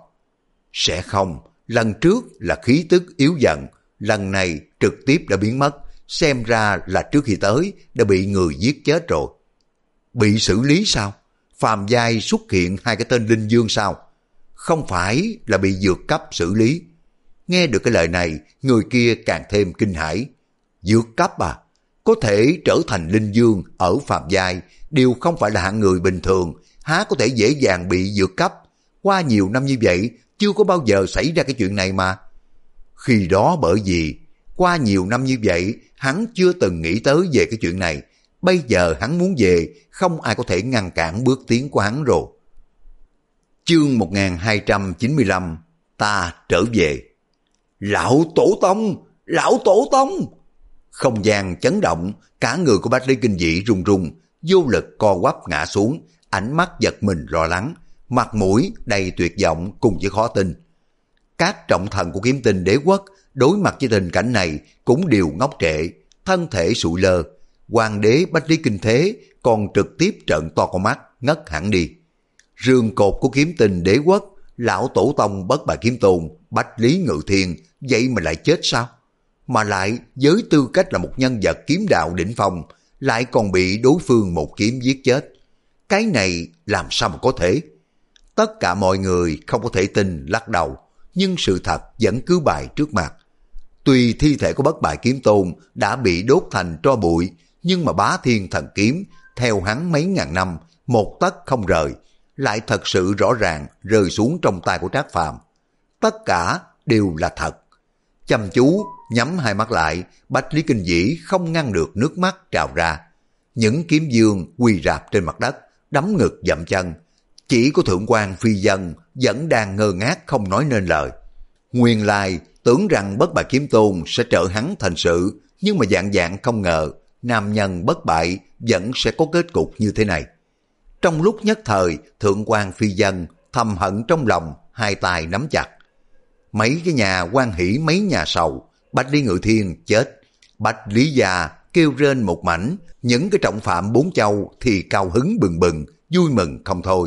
Sẽ không, lần trước là khí tức yếu dần, lần này trực tiếp đã biến mất, xem ra là trước khi tới đã bị người giết chết rồi. Bị xử lý sao? Phàm giai xuất hiện hai cái tên Linh Dương sao? Không phải là bị vượt cấp xử lý. Nghe được cái lời này, người kia càng thêm kinh hãi. Dược cấp à? Có thể trở thành linh dương ở phàm giai đều không phải là hạng người bình thường, há có thể dễ dàng bị dược cấp. Qua nhiều năm như vậy, chưa có bao giờ xảy ra cái chuyện này mà. Khi đó bởi vì, qua nhiều năm như vậy, hắn chưa từng nghĩ tới về cái chuyện này. Bây giờ hắn muốn về, không ai có thể ngăn cản bước tiến của hắn rồi. Chương một nghìn hai trăm chín mươi lăm, ta trở về. Lão Tổ Tông! Lão Tổ Tông! Không gian chấn động, cả người của Bách Lý Kinh Dị run run, vô lực co quắp ngã xuống, ánh mắt giật mình lo lắng, mặt mũi đầy tuyệt vọng cùng với khó tin. Các trọng thần của Kiếm Tinh Đế Quốc đối mặt với tình cảnh này cũng đều ngốc trệ, thân thể sụi lơ. Hoàng đế Bách Lý Kinh Thế còn trực tiếp trợn to con mắt, ngất hẳn đi. Rường cột của Kiếm Tinh Đế Quốc, lão tổ tông Bất Bại Kiếm Tôn Bách Lý Ngự Thiên, vậy mà lại chết sao? Mà lại với tư cách là một nhân vật kiếm đạo đỉnh phong, lại còn bị đối phương một kiếm giết chết. Cái này làm sao mà có thể? Tất cả mọi người không có thể tin, lắc đầu, nhưng sự thật vẫn cứ bày trước mặt. Tuy thi thể của Bất Bại Kiếm Tôn đã bị đốt thành tro bụi, nhưng mà Bá Thiên Thần Kiếm theo hắn mấy ngàn năm, một tấc không rời, lại thật sự rõ ràng rơi xuống trong tay của Trác Phàm. Tất cả đều là thật. Chăm chú nhắm hai mắt lại, Bách Lý Kinh Dĩ không ngăn được nước mắt trào ra. Những kiếm dương quỳ rạp trên mặt đất, đấm ngực dậm chân. Chỉ có Thượng quan Phi Dân vẫn đang ngơ ngác không nói nên lời. Nguyên lai tưởng rằng Bất Bại Kiếm Tôn sẽ trợ hắn thành sự, nhưng mà dạng dạng không ngờ nam nhân bất bại vẫn sẽ có kết cục như thế này. Trong lúc nhất thời, Thượng quan Phi Dân thầm hận trong lòng, hai tay nắm chặt. Mấy cái nhà quan hỷ mấy nhà sầu, Bách Lý Ngự Thiên chết, Bách Lý Gia kêu rên một mảnh, những cái trọng phạm bốn châu thì cao hứng bừng bừng, vui mừng không thôi.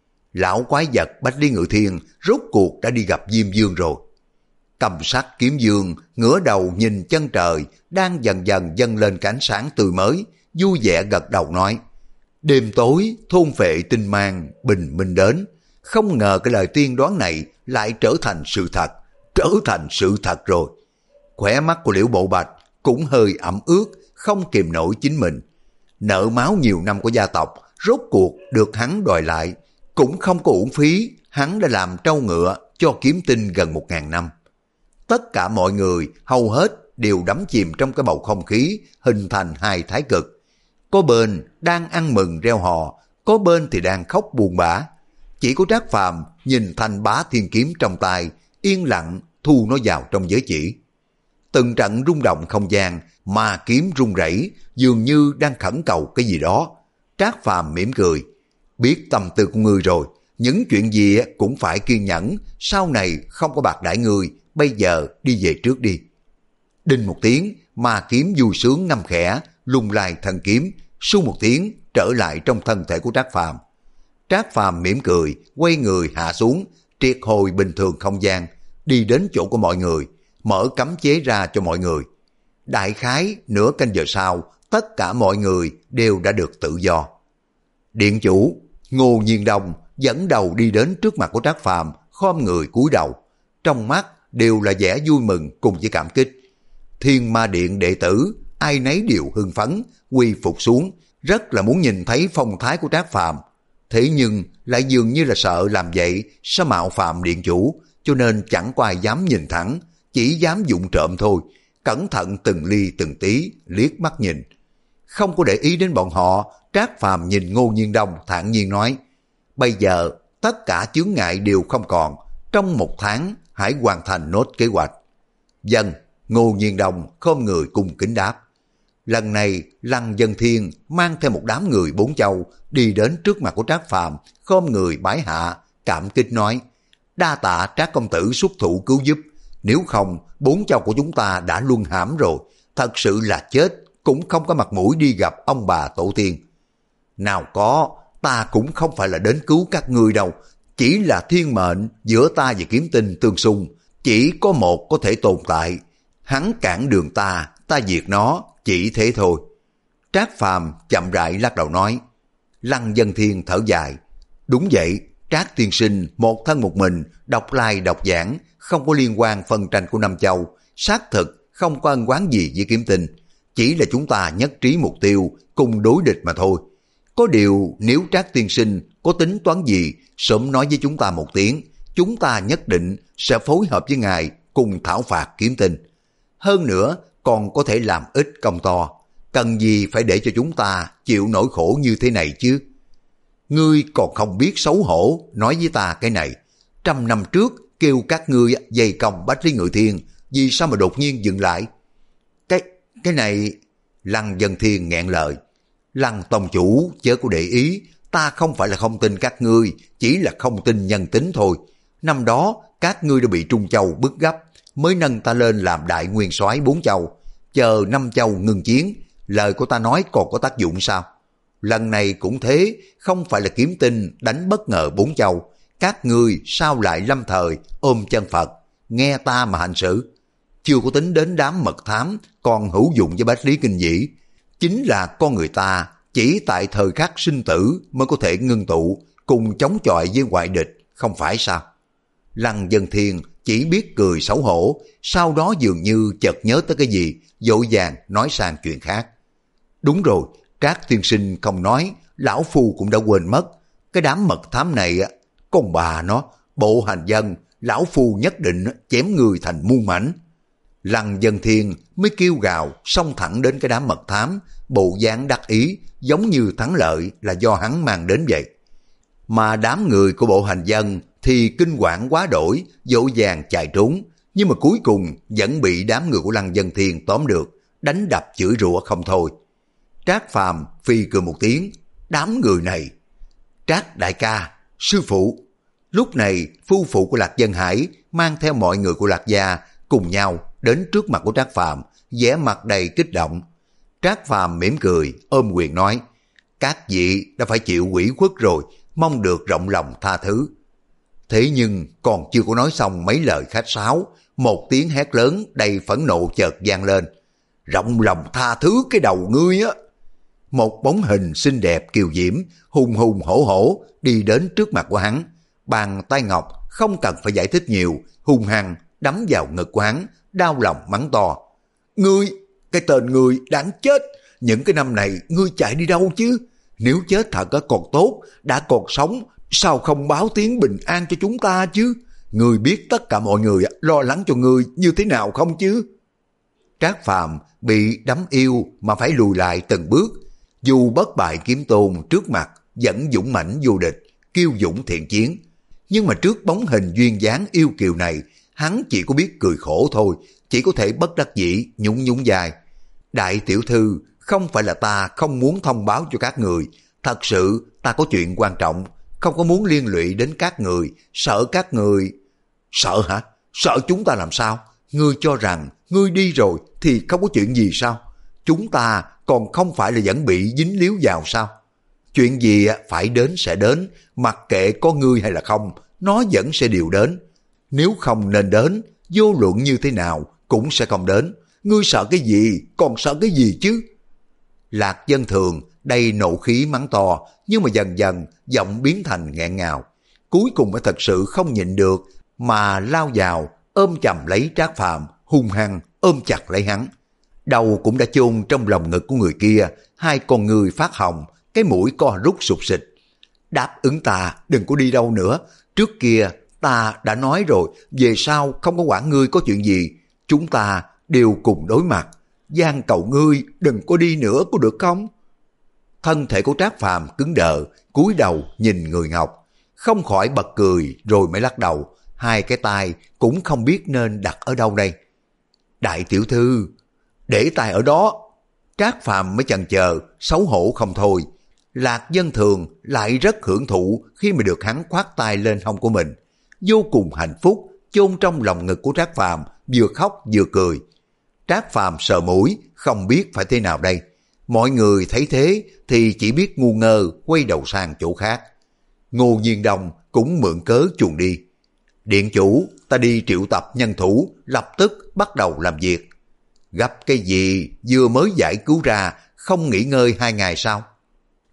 Lão quái vật Bách Lý Ngự Thiên rốt cuộc đã đi gặp Diêm Dương rồi. Cầm sắc kiếm dương ngửa đầu nhìn chân trời đang dần dần dâng lên cái ánh sáng tươi mới, vui vẻ gật đầu nói: đêm tối thôn phệ tinh mang bình minh đến. Không ngờ cái lời tiên đoán này lại trở thành sự thật, trở thành sự thật rồi. Khóe mắt của Liễu Bộ Bạch cũng hơi ẩm ướt, không kìm nổi chính mình. Nợ máu nhiều năm của gia tộc rốt cuộc được hắn đòi lại, cũng không có uổng phí. Hắn đã làm trâu ngựa cho Kiếm Tinh gần một ngàn năm. Tất cả mọi người hầu hết đều đắm chìm trong cái bầu không khí hình thành hai thái cực. Có bên đang ăn mừng reo hò, có bên thì đang khóc buồn bã. Chỉ có Trác Phàm nhìn thanh Bá Thiên Kiếm trong tay, yên lặng thu nó vào trong giới chỉ. Từng trận rung động không gian, mà kiếm rung rẩy, dường như đang khẩn cầu cái gì đó. Trác Phàm mỉm cười, biết tâm tư của ngươi rồi, những chuyện gì cũng phải kiên nhẫn, sau này không có bạc đãi ngươi, bây giờ đi về trước đi. Đinh một tiếng, ma kiếm vui sướng ngâm khẽ, lung lai thần kiếm, su một tiếng trở lại trong thân thể của Trác Phàm. Trác Phàm mỉm cười, quay người hạ xuống, triệt hồi bình thường không gian, đi đến chỗ của mọi người, mở cấm chế ra cho mọi người. Đại khái nửa canh giờ sau, tất cả mọi người đều đã được tự do. Điện chủ Ngô Nhiên Đông dẫn đầu đi đến trước mặt của Trác Phàm, khom người cúi đầu, trong mắt đều là vẻ vui mừng cùng với cảm kích. Thiên Ma Điện đệ tử ai nấy đều hưng phấn, quy phục xuống, rất là muốn nhìn thấy phong thái của Trác Phàm. Thế nhưng lại dường như là sợ làm vậy sẽ mạo phạm điện chủ, cho nên chẳng có ai dám nhìn thẳng, chỉ dám dụng trộm thôi, cẩn thận từng ly từng tí liếc mắt nhìn. Không có để ý đến bọn họ, Trác Phàm nhìn Ngô Nhiên Đông thản nhiên nói: bây giờ tất cả chướng ngại đều không còn, trong một tháng hãy hoàn thành nốt kế hoạch. Dân Ngô Nhiên Đông khom người cung kính đáp. Lần này Lăng Dân Thiên mang theo một đám người bốn châu đi đến trước mặt của Trác Phàm, khom người bái hạ, cảm kích nói: đa tạ Trác công tử xuất thủ cứu giúp, nếu không bốn châu của chúng ta đã luân hãm rồi, thật sự là chết cũng không có mặt mũi đi gặp ông bà tổ tiên. Nào có, ta cũng không phải là đến cứu các ngươi đâu, chỉ là thiên mệnh giữa ta và Kiếm Tinh tương xung, chỉ có một có thể tồn tại, hắn cản đường ta, ta diệt nó, chỉ thế thôi. Trác Phàm chậm rãi lắc đầu nói. Lăng Dân Thiên thở dài, đúng vậy, Trác tiên sinh một thân một mình, độc lai độc giảng, không có liên quan phân tranh của Nam Châu, xác thực không có ân oán gì với Kiếm Tinh, chỉ là chúng ta nhất trí mục tiêu, cùng đối địch mà thôi. Có điều nếu Trác tiên sinh có tính toán gì, sớm nói với chúng ta một tiếng, chúng ta nhất định sẽ phối hợp với ngài cùng thảo phạt Kiếm Tinh. Hơn nữa còn có thể làm ít công to, cần gì phải để cho chúng ta chịu nỗi khổ như thế này chứ? Ngươi còn không biết xấu hổ nói với ta cái này. Trăm năm trước kêu các ngươi dày công Bách Lý Ngự Thiên, vì sao mà đột nhiên dừng lại? Cái, cái này... Lăng Vân Thiên nghẹn lời. Lăng tông chủ chớ có để ý, ta không phải là không tin các ngươi, chỉ là không tin nhân tính thôi. Năm đó các ngươi đã bị Trung Châu bức gấp, mới nâng ta lên làm đại nguyên soái bốn châu. Chờ năm châu ngừng chiến, lời của ta nói còn có tác dụng sao? Lần này cũng thế, không phải là Kiếm Tinh đánh bất ngờ bốn châu, các ngươi sao lại lâm thời ôm chân Phật, nghe ta mà hành xử. Chưa có tính đến đám mật thám còn hữu dụng với Bách Lý Kinh Dĩ. Chính là con người ta chỉ tại thời khắc sinh tử mới có thể ngưng tụ, cùng chống chọi với ngoại địch, không phải sao? Lăng Vân Thiên chỉ biết cười xấu hổ, sau đó dường như chợt nhớ tới cái gì, vội vàng nói sang chuyện khác. Đúng rồi, Trác tiên sinh không nói, lão phu cũng đã quên mất. Cái đám mật thám này, con bà nó, bộ hành dân, lão phu nhất định chém người thành muôn mảnh. Lăng Vân Thiên mới kêu gào, xông thẳng đến cái đám mật thám, bộ dáng đắc ý, giống như thắng lợi là do hắn mang đến vậy. Mà đám người của bộ hành dân thì kinh quản quá đổi, dỗ dàng chạy trốn, nhưng mà cuối cùng vẫn bị đám người của Lăng Vân Thiên tóm được, đánh đập chửi rủa không thôi. Trác Phàm phi cười một tiếng, đám người này. Trác đại ca, sư phụ. Lúc này phu phụ của Lạc Dân Hải mang theo mọi người của Lạc gia cùng nhau đến trước mặt của Trác Phàm, vẻ mặt đầy kích động. Trác Phàm mỉm cười, ôm quyền nói, các vị đã phải chịu ủy khuất rồi, mong được rộng lòng tha thứ. Thế nhưng còn chưa có nói xong mấy lời khách sáo, một tiếng hét lớn đầy phẫn nộ chợt vang lên. Rộng lòng tha thứ cái đầu ngươi á! Một bóng hình xinh đẹp kiều diễm, hùng hùng hổ hổ đi đến trước mặt của hắn. Bàn tay ngọc không cần phải giải thích nhiều, hung hăng đấm vào ngực của hắn, đau lòng mắng to. Ngươi, cái tên ngươi đáng chết, những cái năm này ngươi chạy đi đâu chứ? Nếu chết thật còn tốt, đã còn sống, sao không báo tiếng bình an cho chúng ta chứ? Ngươi biết tất cả mọi người lo lắng cho ngươi như thế nào không chứ? Trác Phàm bị đấm yêu mà phải lùi lại từng bước, dù bất bại kiếm tôn trước mặt vẫn dũng mãnh vô địch, kiêu dũng thiện chiến. Nhưng mà trước bóng hình duyên dáng yêu kiều này, hắn chỉ có biết cười khổ thôi, chỉ có thể bất đắc dĩ nhún nhún vai. Đại tiểu thư, không phải là ta không muốn thông báo cho các người, thật sự ta có chuyện quan trọng, không có muốn liên lụy đến các người, sợ các người... Sợ hả? Sợ chúng ta làm sao? Ngươi cho rằng ngươi đi rồi thì không có chuyện gì sao? Chúng ta còn không phải là vẫn bị dính líu vào sao? Chuyện gì phải đến sẽ đến, mặc kệ có ngươi hay là không, nó vẫn sẽ đều đến. Nếu không nên đến, vô luận như thế nào cũng sẽ không đến. Ngươi sợ cái gì, còn sợ cái gì chứ? Lạc Dân Thường đầy nộ khí mắng to, nhưng mà dần dần giọng biến thành nghẹn ngào. Cuối cùng mới thật sự không nhịn được, mà lao vào, ôm chầm lấy Trác Phàm, hung hăng ôm chặt lấy hắn. Đầu cũng đã chôn trong lòng ngực của người kia, hai con người phát hồng, cái mũi co rút sụt sịch. Đáp ứng ta, đừng có đi đâu nữa. Trước kia ta đã nói rồi, về sau không có quản ngươi có chuyện gì, chúng ta đều cùng đối mặt. Van cầu ngươi đừng có đi nữa có được không? Thân thể của Trác Phàm cứng đờ, cúi đầu nhìn người ngọc, không khỏi bật cười rồi mới lắc đầu, hai cái tay cũng không biết nên đặt ở đâu đây. Đại tiểu thư, để tay ở đó. Trác Phàm mới chần chờ, xấu hổ không thôi. Lạc Dân Thường lại rất hưởng thụ khi mà được hắn khoát tay lên hông của mình, vô cùng hạnh phúc, chôn trong lòng ngực của Trác Phàm, vừa khóc vừa cười. Trác Phàm sờ mũi, không biết phải thế nào đây. Mọi người thấy thế thì chỉ biết ngu ngơ quay đầu sang chỗ khác. Ngô Nhiên Đông cũng mượn cớ chuồn đi. Điện chủ, ta đi triệu tập nhân thủ, lập tức bắt đầu làm việc. Gặp cái gì vừa mới giải cứu ra, không nghỉ ngơi hai ngày sao?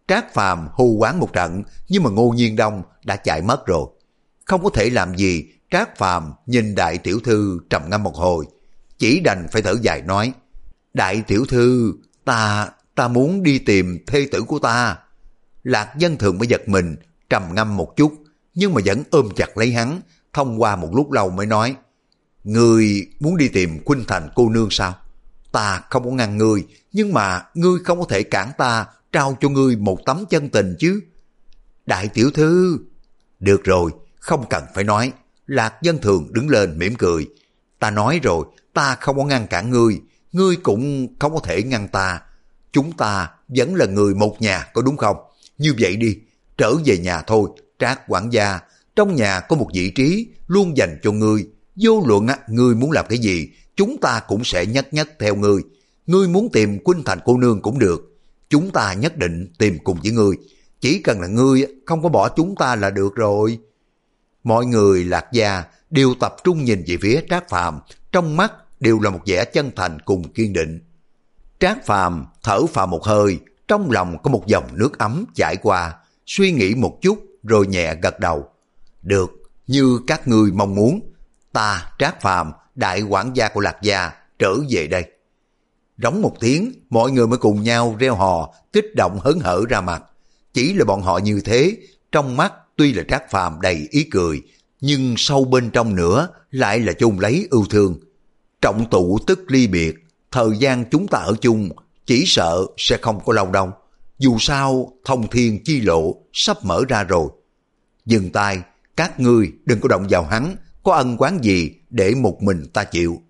Trác Phàm hù quán một trận, nhưng mà Ngô Nhiên Đông đã chạy mất rồi. Không có thể làm gì, Trác Phàm nhìn đại tiểu thư trầm ngâm một hồi, chỉ đành phải thở dài nói, đại tiểu thư, ta, ta muốn đi tìm thê tử của ta. Lạc Dân Thường mới giật mình, trầm ngâm một chút, nhưng mà vẫn ôm chặt lấy hắn, thông qua một lúc lâu mới nói, ngươi muốn đi tìm Khuynh Thành cô nương sao? Ta không có ngăn ngươi, nhưng mà ngươi không có thể cản ta trao cho ngươi một tấm chân tình chứ. Đại tiểu thư, được rồi, không cần phải nói. Lạc Dân Thường đứng lên mỉm cười, ta nói rồi, ta không có ngăn cản ngươi, ngươi cũng không có thể ngăn ta. Chúng ta vẫn là người một nhà, có đúng không? Như vậy đi, trở về nhà thôi. Trác quản gia, trong nhà có một vị trí luôn dành cho ngươi, vô luận á, ngươi muốn làm cái gì, chúng ta cũng sẽ nhất nhất theo ngươi. Ngươi muốn tìm Khuynh Thành cô nương cũng được, chúng ta nhất định tìm cùng với ngươi. Chỉ cần là ngươi không có bỏ chúng ta là được rồi. Mọi người Lạc gia đều tập trung nhìn về phía Trác Phàm, trong mắt đều là một vẻ chân thành cùng kiên định. Trác Phàm thở phào một hơi, trong lòng có một dòng nước ấm chảy qua, suy nghĩ một chút rồi nhẹ gật đầu. Được, như các ngươi mong muốn, ta Trác Phàm, đại quản gia của Lạc gia, trở về đây. Rống một tiếng, mọi người mới cùng nhau reo hò, kích động hớn hở ra mặt. Chỉ là bọn họ như thế, trong mắt tuy là Trác Phàm đầy ý cười, nhưng sâu bên trong nữa lại là chôn lấy ưu thương. Trọng tụ tức ly biệt, thời gian chúng ta ở chung chỉ sợ sẽ không có lâu đâu. Dù sao thông thiên chi lộ sắp mở ra rồi. Dừng tay, các ngươi đừng có động vào hắn, có ân oán gì để một mình ta chịu.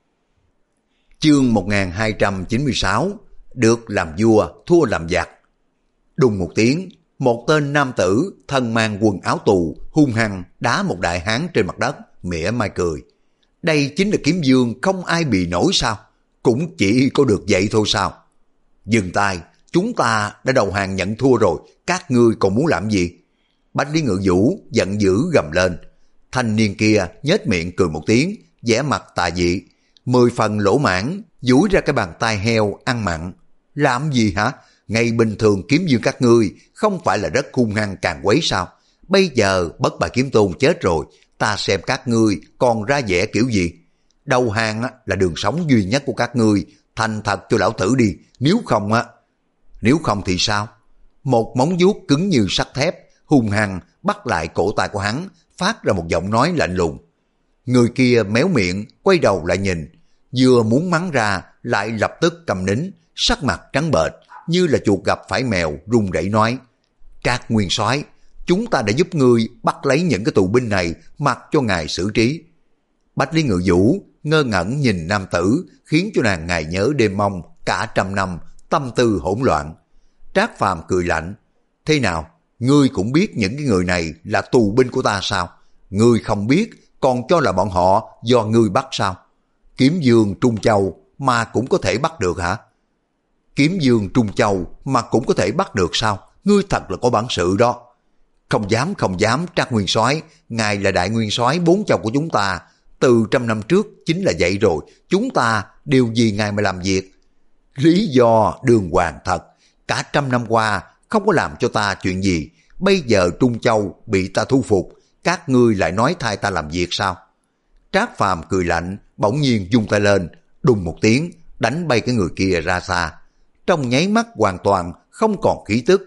Chương một nghìn hai trăm chín mươi sáu, được làm vua thua làm giặc. Đùng một tiếng, một tên nam tử thân mang quần áo tù hung hăng đá một đại hán trên mặt đất, mỉa mai cười. Đây chính là Kiếm Dương, không ai bị nổi sao? Cũng chỉ có được vậy thôi sao? Dừng tay, chúng ta đã đầu hàng nhận thua rồi, các ngươi còn muốn làm gì? Bách Lý Ngự Vũ giận dữ gầm lên. Thanh niên kia nhếch miệng cười một tiếng, vẻ mặt tà dị, mười phần lỗ mãn, duỗi ra cái bàn tay heo ăn mặn. Làm gì hả? Ngày bình thường Kiếm Dương các ngươi không phải là rất hung hăng càng quấy sao? Bây giờ Bất Bại Kiếm Tôn chết rồi, ta xem các ngươi còn ra vẻ kiểu gì? Đầu hàng là đường sống duy nhất của các ngươi, thành thật cho lão tử đi, nếu không á, nếu không thì sao? Một móng vuốt cứng như sắt thép, hung hăng bắt lại cổ tay của hắn, phát ra một giọng nói lạnh lùng. Người kia méo miệng, quay đầu lại nhìn, vừa muốn mắng ra, lại lập tức cầm nín, sắc mặt trắng bệch, như là chuột gặp phải mèo, run rẩy nói: Trác Nguyên Soái, chúng ta đã giúp ngươi bắt lấy những cái tù binh này, mặc cho ngài xử trí. Bách Lý Ngự Vũ ngơ ngẩn nhìn nam tử, khiến cho nàng ngày nhớ đêm mong cả trăm năm, tâm tư hỗn loạn. Trác Phàm cười lạnh: Thế nào, ngươi cũng biết những cái người này là tù binh của ta sao? Ngươi không biết, còn cho là bọn họ do ngươi bắt sao? Kiếm Dương Trung Châu mà cũng có thể bắt được hả? Kiếm Dương Trung Châu mà cũng có thể bắt được sao? Ngươi thật là có bản sự đó. Không dám không dám, Trác Nguyên Soái, ngài là đại nguyên soái bốn châu của chúng ta, từ trăm năm trước chính là vậy rồi, chúng ta đều vì ngài mà làm việc. Lý do đường hoàng thật, cả trăm năm qua không có làm cho ta chuyện gì, bây giờ Trung Châu bị ta thu phục, các ngươi lại nói thay ta làm việc sao? Trác Phàm cười lạnh, bỗng nhiên vung tay lên, đùng một tiếng, đánh bay cái người kia ra xa. Trong nháy mắt hoàn toàn không còn khí tức.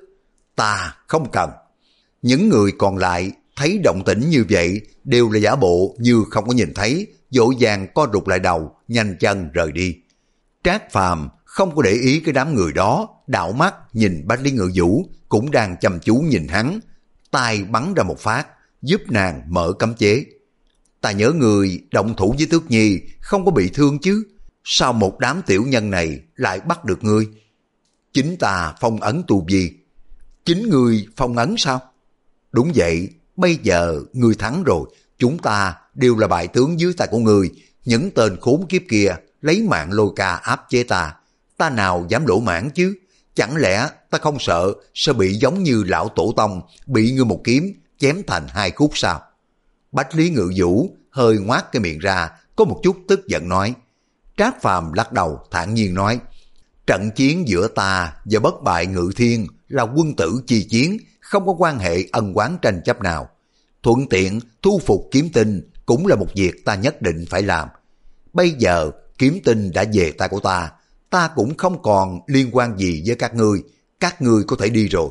Ta không cần. Những người còn lại thấy động tĩnh như vậy đều là giả bộ như không có nhìn thấy, vội vàng co rụt lại đầu, nhanh chân rời đi. Trác Phàm không có để ý cái đám người đó, đảo mắt nhìn Bách Lý Ngự Vũ cũng đang chăm chú nhìn hắn, tay bắn ra một phát, giúp nàng mở cấm chế. Ta nhớ người động thủ với Tước Nhi không có bị thương chứ, sao một đám tiểu nhân này lại bắt được ngươi? Chính ta phong ấn tu vi. Chính ngươi phong ấn sao? Đúng vậy, bây giờ ngươi thắng rồi, chúng ta đều là bại tướng dưới tay của ngươi. Những tên khốn kiếp kia lấy mạng Lôi Ca áp chế ta, ta nào dám lỗ mãn chứ? Chẳng lẽ ta không sợ sẽ bị giống như lão tổ tông bị ngươi một kiếm chém thành hai khúc sao? Bách Lý Ngự Vũ hơi ngoác cái miệng ra, có một chút tức giận nói. Trác Phàm lắc đầu thản nhiên nói: Trận chiến giữa ta và Bất Bại Ngự Thiên là quân tử chi chiến, không có quan hệ ân oán tranh chấp nào. Thuận tiện thu phục kiếm tinh cũng là một việc ta nhất định phải làm. Bây giờ kiếm tinh đã về tay của ta, ta cũng không còn liên quan gì với các ngươi, các ngươi có thể đi rồi.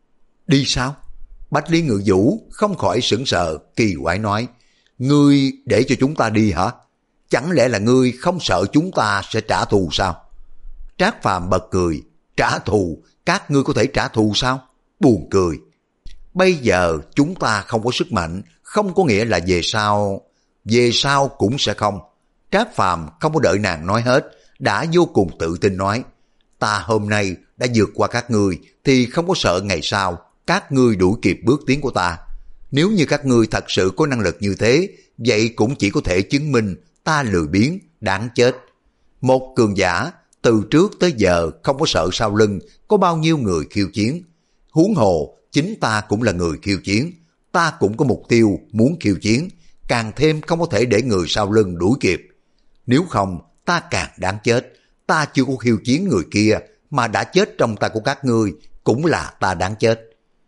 Đi sao? Bách Lý Ngự Vũ không khỏi sững sờ, kỳ quái nói, ngươi để cho chúng ta đi hả? Chẳng lẽ là ngươi không sợ chúng ta sẽ trả thù sao? Trác Phàm bật cười, trả thù, các ngươi có thể trả thù sao? Buồn cười. Bây giờ chúng ta không có sức mạnh, không có nghĩa là về sau, về sau cũng sẽ không. Trác Phàm không có đợi nàng nói hết, đã vô cùng tự tin nói, ta hôm nay đã vượt qua các ngươi thì không có sợ ngày sau các ngươi đuổi kịp bước tiến của ta. Nếu như các ngươi thật sự có năng lực như thế, vậy cũng chỉ có thể chứng minh ta lười biếng, đáng chết. Một cường giả từ trước tới giờ không có sợ sau lưng có bao nhiêu người khiêu chiến. Huống hồ chính ta cũng là người khiêu chiến, ta cũng có mục tiêu muốn khiêu chiến, càng thêm không có thể để người sau lưng đuổi kịp. Nếu không ta càng đáng chết, ta chưa có khiêu chiến người kia mà đã chết trong tay của các ngươi, cũng là ta đáng chết.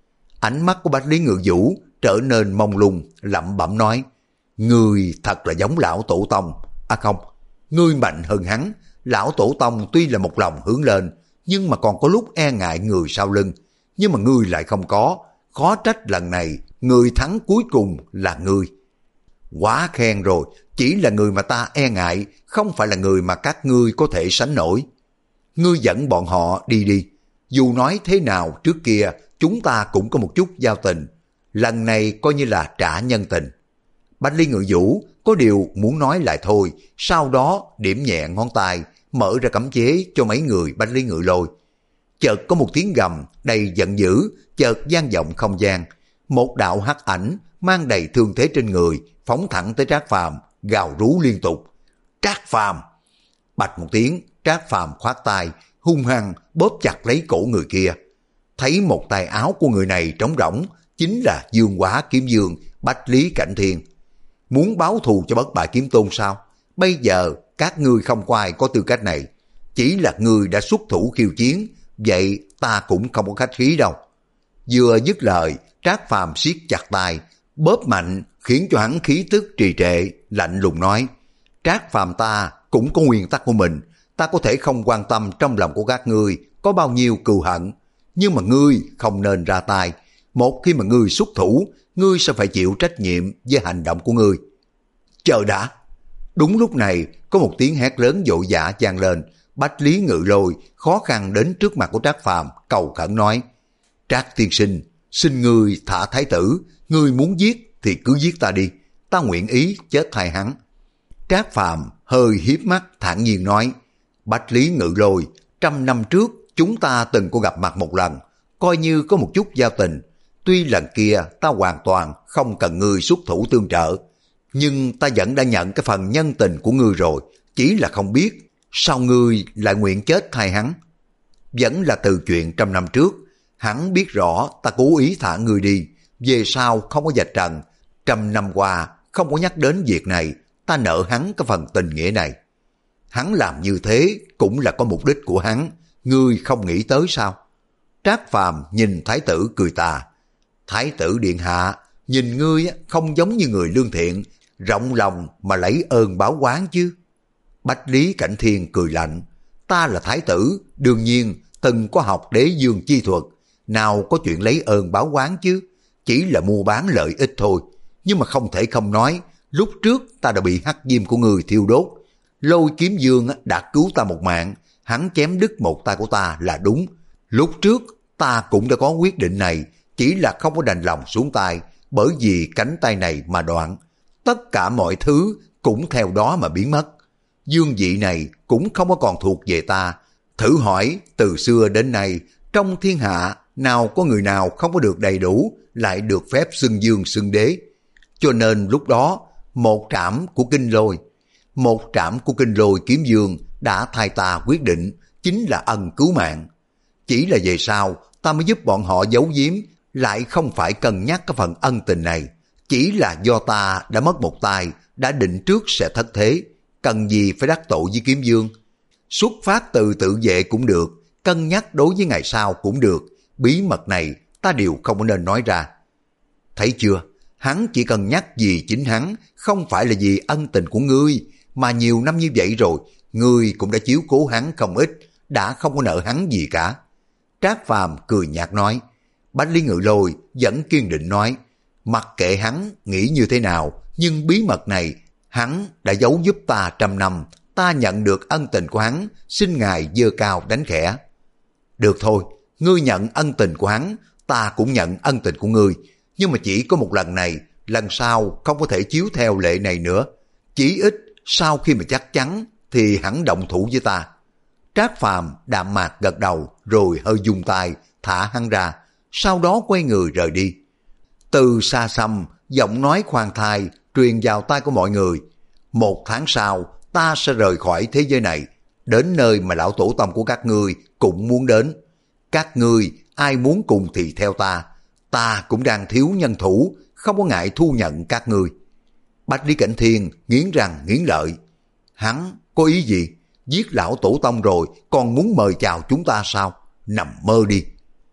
Ánh mắt của Bách Lý Ngự Vũ trở nên mông lung, lẩm bẩm nói, ngươi thật là giống lão tổ tông. À không, ngươi mạnh hơn hắn. Lão tổ tông tuy là một lòng hướng lên, nhưng mà còn có lúc e ngại người sau lưng. Nhưng mà ngươi lại không có, khó trách lần này người thắng cuối cùng là ngươi. Quá khen rồi, chỉ là người mà ta e ngại, không phải là người mà các ngươi có thể sánh nổi. Ngươi dẫn bọn họ đi đi, dù nói thế nào trước kia chúng ta cũng có một chút giao tình, lần này coi như là trả nhân tình. Bách Lý Ngự Vũ có điều muốn nói lại thôi, sau đó điểm nhẹ ngón tay, mở ra cấm chế cho mấy người Bách Lý Ngự Lôi. Chợt có một tiếng gầm đầy giận dữ, chợt vang vọng không gian. Một đạo hắc ảnh mang đầy thương thế trên người, phóng thẳng tới Trác Phàm, gào rú liên tục. Trác Phàm! Bạch một tiếng, Trác Phàm khoát tay, hung hăng bóp chặt lấy cổ người kia. Thấy một tay áo của người này trống rỗng, chính là Dương Hóa Kiếm Dương Bách Lý Cảnh Thiên. Muốn báo thù cho bất bại kiếm tôn sao? Bây giờ các ngươi không có ai có tư cách này, chỉ là ngươi đã xuất thủ khiêu chiến, vậy ta cũng không có khách khí đâu. Vừa dứt lời, Trác Phàm siết chặt tay, bóp mạnh khiến cho hắn khí tức trì trệ, lạnh lùng nói, Trác Phàm ta cũng có nguyên tắc của mình, ta có thể không quan tâm trong lòng của các ngươi có bao nhiêu cừu hận, nhưng mà ngươi không nên ra tay. Một khi mà ngươi xuất thủ, ngươi sẽ phải chịu trách nhiệm với hành động của ngươi. Chờ đã! Đúng lúc này, có một tiếng hét lớn vội vã vang lên. Bách Lý Ngự Lôi khó khăn đến trước mặt của Trác Phàm, cầu khẩn nói, Trác tiên sinh, xin ngươi thả thái tử, ngươi muốn giết thì cứ giết ta đi, ta nguyện ý chết thay hắn. Trác Phàm hơi hiếp mắt thản nhiên nói, Bách Lý Ngự Lôi, trăm năm trước chúng ta từng có gặp mặt một lần, coi như có một chút giao tình. Tuy lần kia ta hoàn toàn không cần ngươi xuất thủ tương trợ, nhưng ta vẫn đã nhận cái phần nhân tình của ngươi rồi, chỉ là không biết sao ngươi lại nguyện chết thay hắn. Vẫn là từ chuyện trăm năm trước, hắn biết rõ ta cố ý thả ngươi đi, về sau không có vạch trần, trăm năm qua không có nhắc đến việc này, ta nợ hắn cái phần tình nghĩa này. Hắn làm như thế cũng là có mục đích của hắn, ngươi không nghĩ tới sao? Trác Phàm nhìn thái tử cười tà, thái tử điện hạ, nhìn ngươi không giống như người lương thiện, rộng lòng mà lấy ơn báo oán chứ. Bách Lý Cảnh Thiên cười lạnh, ta là thái tử, đương nhiên từng có học đế dương chi thuật, nào có chuyện lấy ơn báo oán chứ, chỉ là mua bán lợi ích thôi. Nhưng mà không thể không nói, lúc trước ta đã bị hắc diêm của người thiêu đốt, Lôi Kiếm Dương đã cứu ta một mạng, hắn chém đứt một tay của ta là đúng. Lúc trước ta cũng đã có quyết định này, chỉ là không có đành lòng xuống tay, bởi vì cánh tay này mà đoạn, tất cả mọi thứ cũng theo đó mà biến mất. Dương vị này cũng không có còn thuộc về ta. Thử hỏi từ xưa đến nay, trong thiên hạ nào có người nào không có được đầy đủ lại được phép xưng dương xưng đế. Cho nên lúc đó một trảm của kinh lôi, một trảm của kinh lôi kiếm dương đã thay ta quyết định, chính là ân cứu mạng. Chỉ là về sau ta mới giúp bọn họ giấu giếm, lại không phải cân nhắc cái phần ân tình này. Chỉ là do ta đã mất một tay, đã định trước sẽ thất thế, cần gì phải đắc tội với kiếm dương. Xuất phát từ tự vệ cũng được, cân nhắc đối với ngày sau cũng được, bí mật này ta đều không có nên nói ra. Thấy chưa, hắn chỉ cần nhắc vì chính hắn, không phải là vì ân tình của ngươi, mà nhiều năm như vậy rồi, ngươi cũng đã chiếu cố hắn không ít, đã không có nợ hắn gì cả. Trác Phàm cười nhạt nói. Bách Lý Ngự Lôi vẫn kiên định nói, mặc kệ hắn nghĩ như thế nào, nhưng bí mật này hắn đã giấu giúp ta trăm năm, ta nhận được ân tình của hắn, xin ngài giơ cao đánh khẽ. Được thôi, ngươi nhận ân tình của hắn, ta cũng nhận ân tình của ngươi, nhưng mà chỉ có một lần này, lần sau không có thể chiếu theo lệ này nữa. Chỉ ít sau khi mà chắc chắn thì hắn động thủ với ta. Trác Phàm đạm mạc gật đầu rồi hơi dùng tay thả hắn ra, sau đó quay người rời đi. Từ xa xăm, giọng nói khoan thai truyền vào tai của mọi người. Một tháng sau, ta sẽ rời khỏi thế giới này, đến nơi mà lão tổ tông của các ngươi cũng muốn đến. Các ngươi ai muốn cùng thì theo ta, ta cũng đang thiếu nhân thủ, không có ngại thu nhận các ngươi. Bách Lý Cảnh Thiên nghiến răng nghiến lợi. Hắn có ý gì? Giết lão tổ tông rồi còn muốn mời chào chúng ta sao? Nằm mơ đi.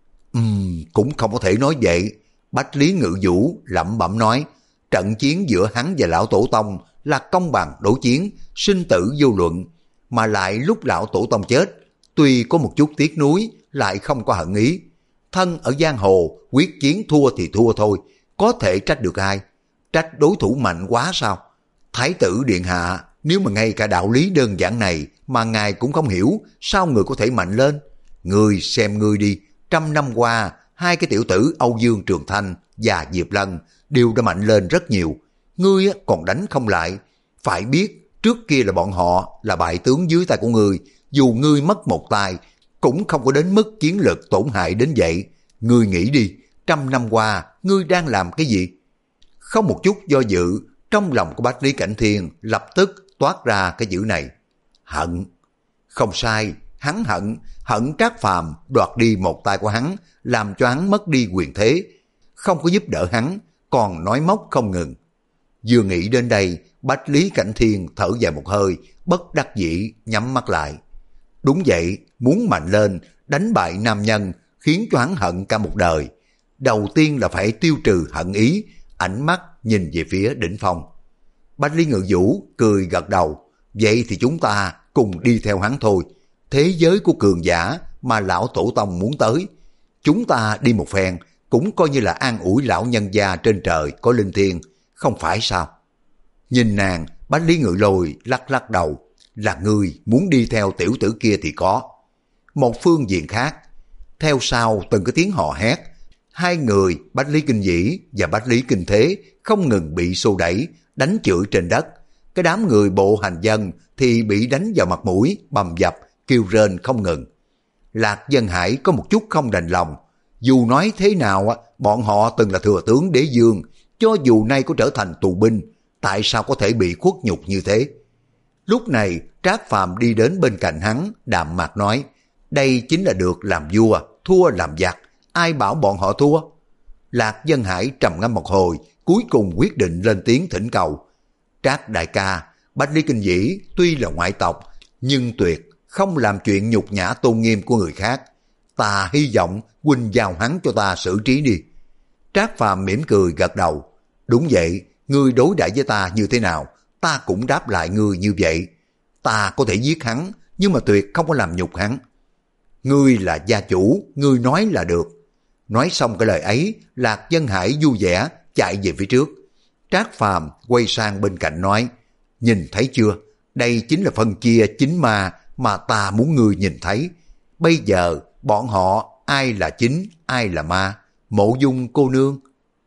Ừm, cũng không có thể nói vậy. Bách Lý Ngự Vũ lẩm bẩm nói, trận chiến giữa hắn và lão tổ tông là công bằng đối chiến, sinh tử vô luận, mà lại lúc lão tổ tông chết, tuy có một chút tiếc nuối, lại không có hận ý. Thân ở giang hồ, quyết chiến thua thì thua thôi, có thể trách được ai? Trách đối thủ mạnh quá sao? Thái tử điện hạ, nếu mà ngay cả đạo lý đơn giản này mà ngài cũng không hiểu, sao người có thể mạnh lên? Ngươi xem ngươi đi, trăm năm qua, hai cái tiểu tử Âu Dương Trường Thanh và Diệp Lân đều đã mạnh lên rất nhiều. Ngươi còn đánh không lại. Phải biết, trước kia là bọn họ là bại tướng dưới tay của ngươi, dù ngươi mất một tay, cũng không có đến mức chiến lực tổn hại đến vậy. Ngươi nghĩ đi, trăm năm qua, ngươi đang làm cái gì? Không một chút do dự, trong lòng của Bách Lý Cảnh Thiên lập tức toát ra cái chữ này. Hận. Không sai, hắn hận, hận Trác Phàm đoạt đi một tay của hắn, làm cho hắn mất đi quyền thế, không có giúp đỡ hắn, còn nói móc không ngừng. Vừa nghĩ đến đây, Bách Lý Cảnh Thiên thở dài một hơi, bất đắc dĩ nhắm mắt lại. Đúng vậy, muốn mạnh lên, đánh bại nam nhân, khiến cho hắn hận cả một đời. Đầu tiên là phải tiêu trừ hận ý, ánh mắt nhìn về phía đỉnh phong. Bách Lý Ngự Vũ cười gật đầu, vậy thì chúng ta cùng đi theo hắn thôi. Thế giới của cường giả mà lão tổ tông muốn tới, chúng ta đi một phen cũng coi như là an ủi lão nhân gia trên trời có linh thiêng, không phải sao? Nhìn nàng, Bách Lý Ngự Lôi lắc lắc đầu, là ngươi muốn đi theo tiểu tử kia thì có. Một phương diện khác, theo sau từng cái tiếng hò hét, hai người Bách Lý Kinh Dĩ và Bách Lý Kinh Thế không ngừng bị xô đẩy, đánh chửi trên đất. Cái đám người bộ hành dân thì bị đánh vào mặt mũi, bầm dập, kêu rên không ngừng. Lạc Dân Hải có một chút không đành lòng. Dù nói thế nào, bọn họ từng là thừa tướng đế dương, cho dù nay có trở thành tù binh, tại sao có thể bị khuất nhục như thế? Lúc này, Trác Phàm đi đến bên cạnh hắn, đạm mạc nói, đây chính là được làm vua, thua làm giặc, ai bảo bọn họ thua? Lạc Dân Hải trầm ngâm một hồi, cuối cùng quyết định lên tiếng thỉnh cầu. Trác đại ca, Bách Lý Kinh Dĩ tuy là ngoại tộc, nhưng tuyệt không làm chuyện nhục nhã tôn nghiêm của người khác. Ta hy vọng huynh giao hắn cho ta xử trí đi. Trác Phàm mỉm cười gật đầu. Đúng vậy, ngươi đối đãi với ta như thế nào, ta cũng đáp lại ngươi như vậy. Ta có thể giết hắn, nhưng mà tuyệt không có làm nhục hắn. Ngươi là gia chủ, ngươi nói là được. Nói xong cái lời ấy, Lạc Dân Hải vui vẻ chạy về phía trước. Trác Phàm quay sang bên cạnh nói, nhìn thấy chưa, đây chính là phân chia chính ma mà ta muốn ngươi nhìn thấy. Bây giờ bọn họ ai là chính, ai là ma? Mộ Dung cô nương.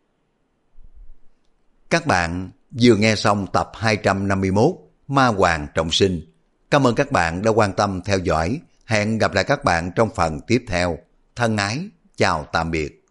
Các bạn vừa nghe xong tập hai trăm năm mươi mốt Ma Hoàng Trọng Sinh. Cảm ơn các bạn đã quan tâm theo dõi. Hẹn gặp lại các bạn trong phần tiếp theo. Thân ái, chào tạm biệt.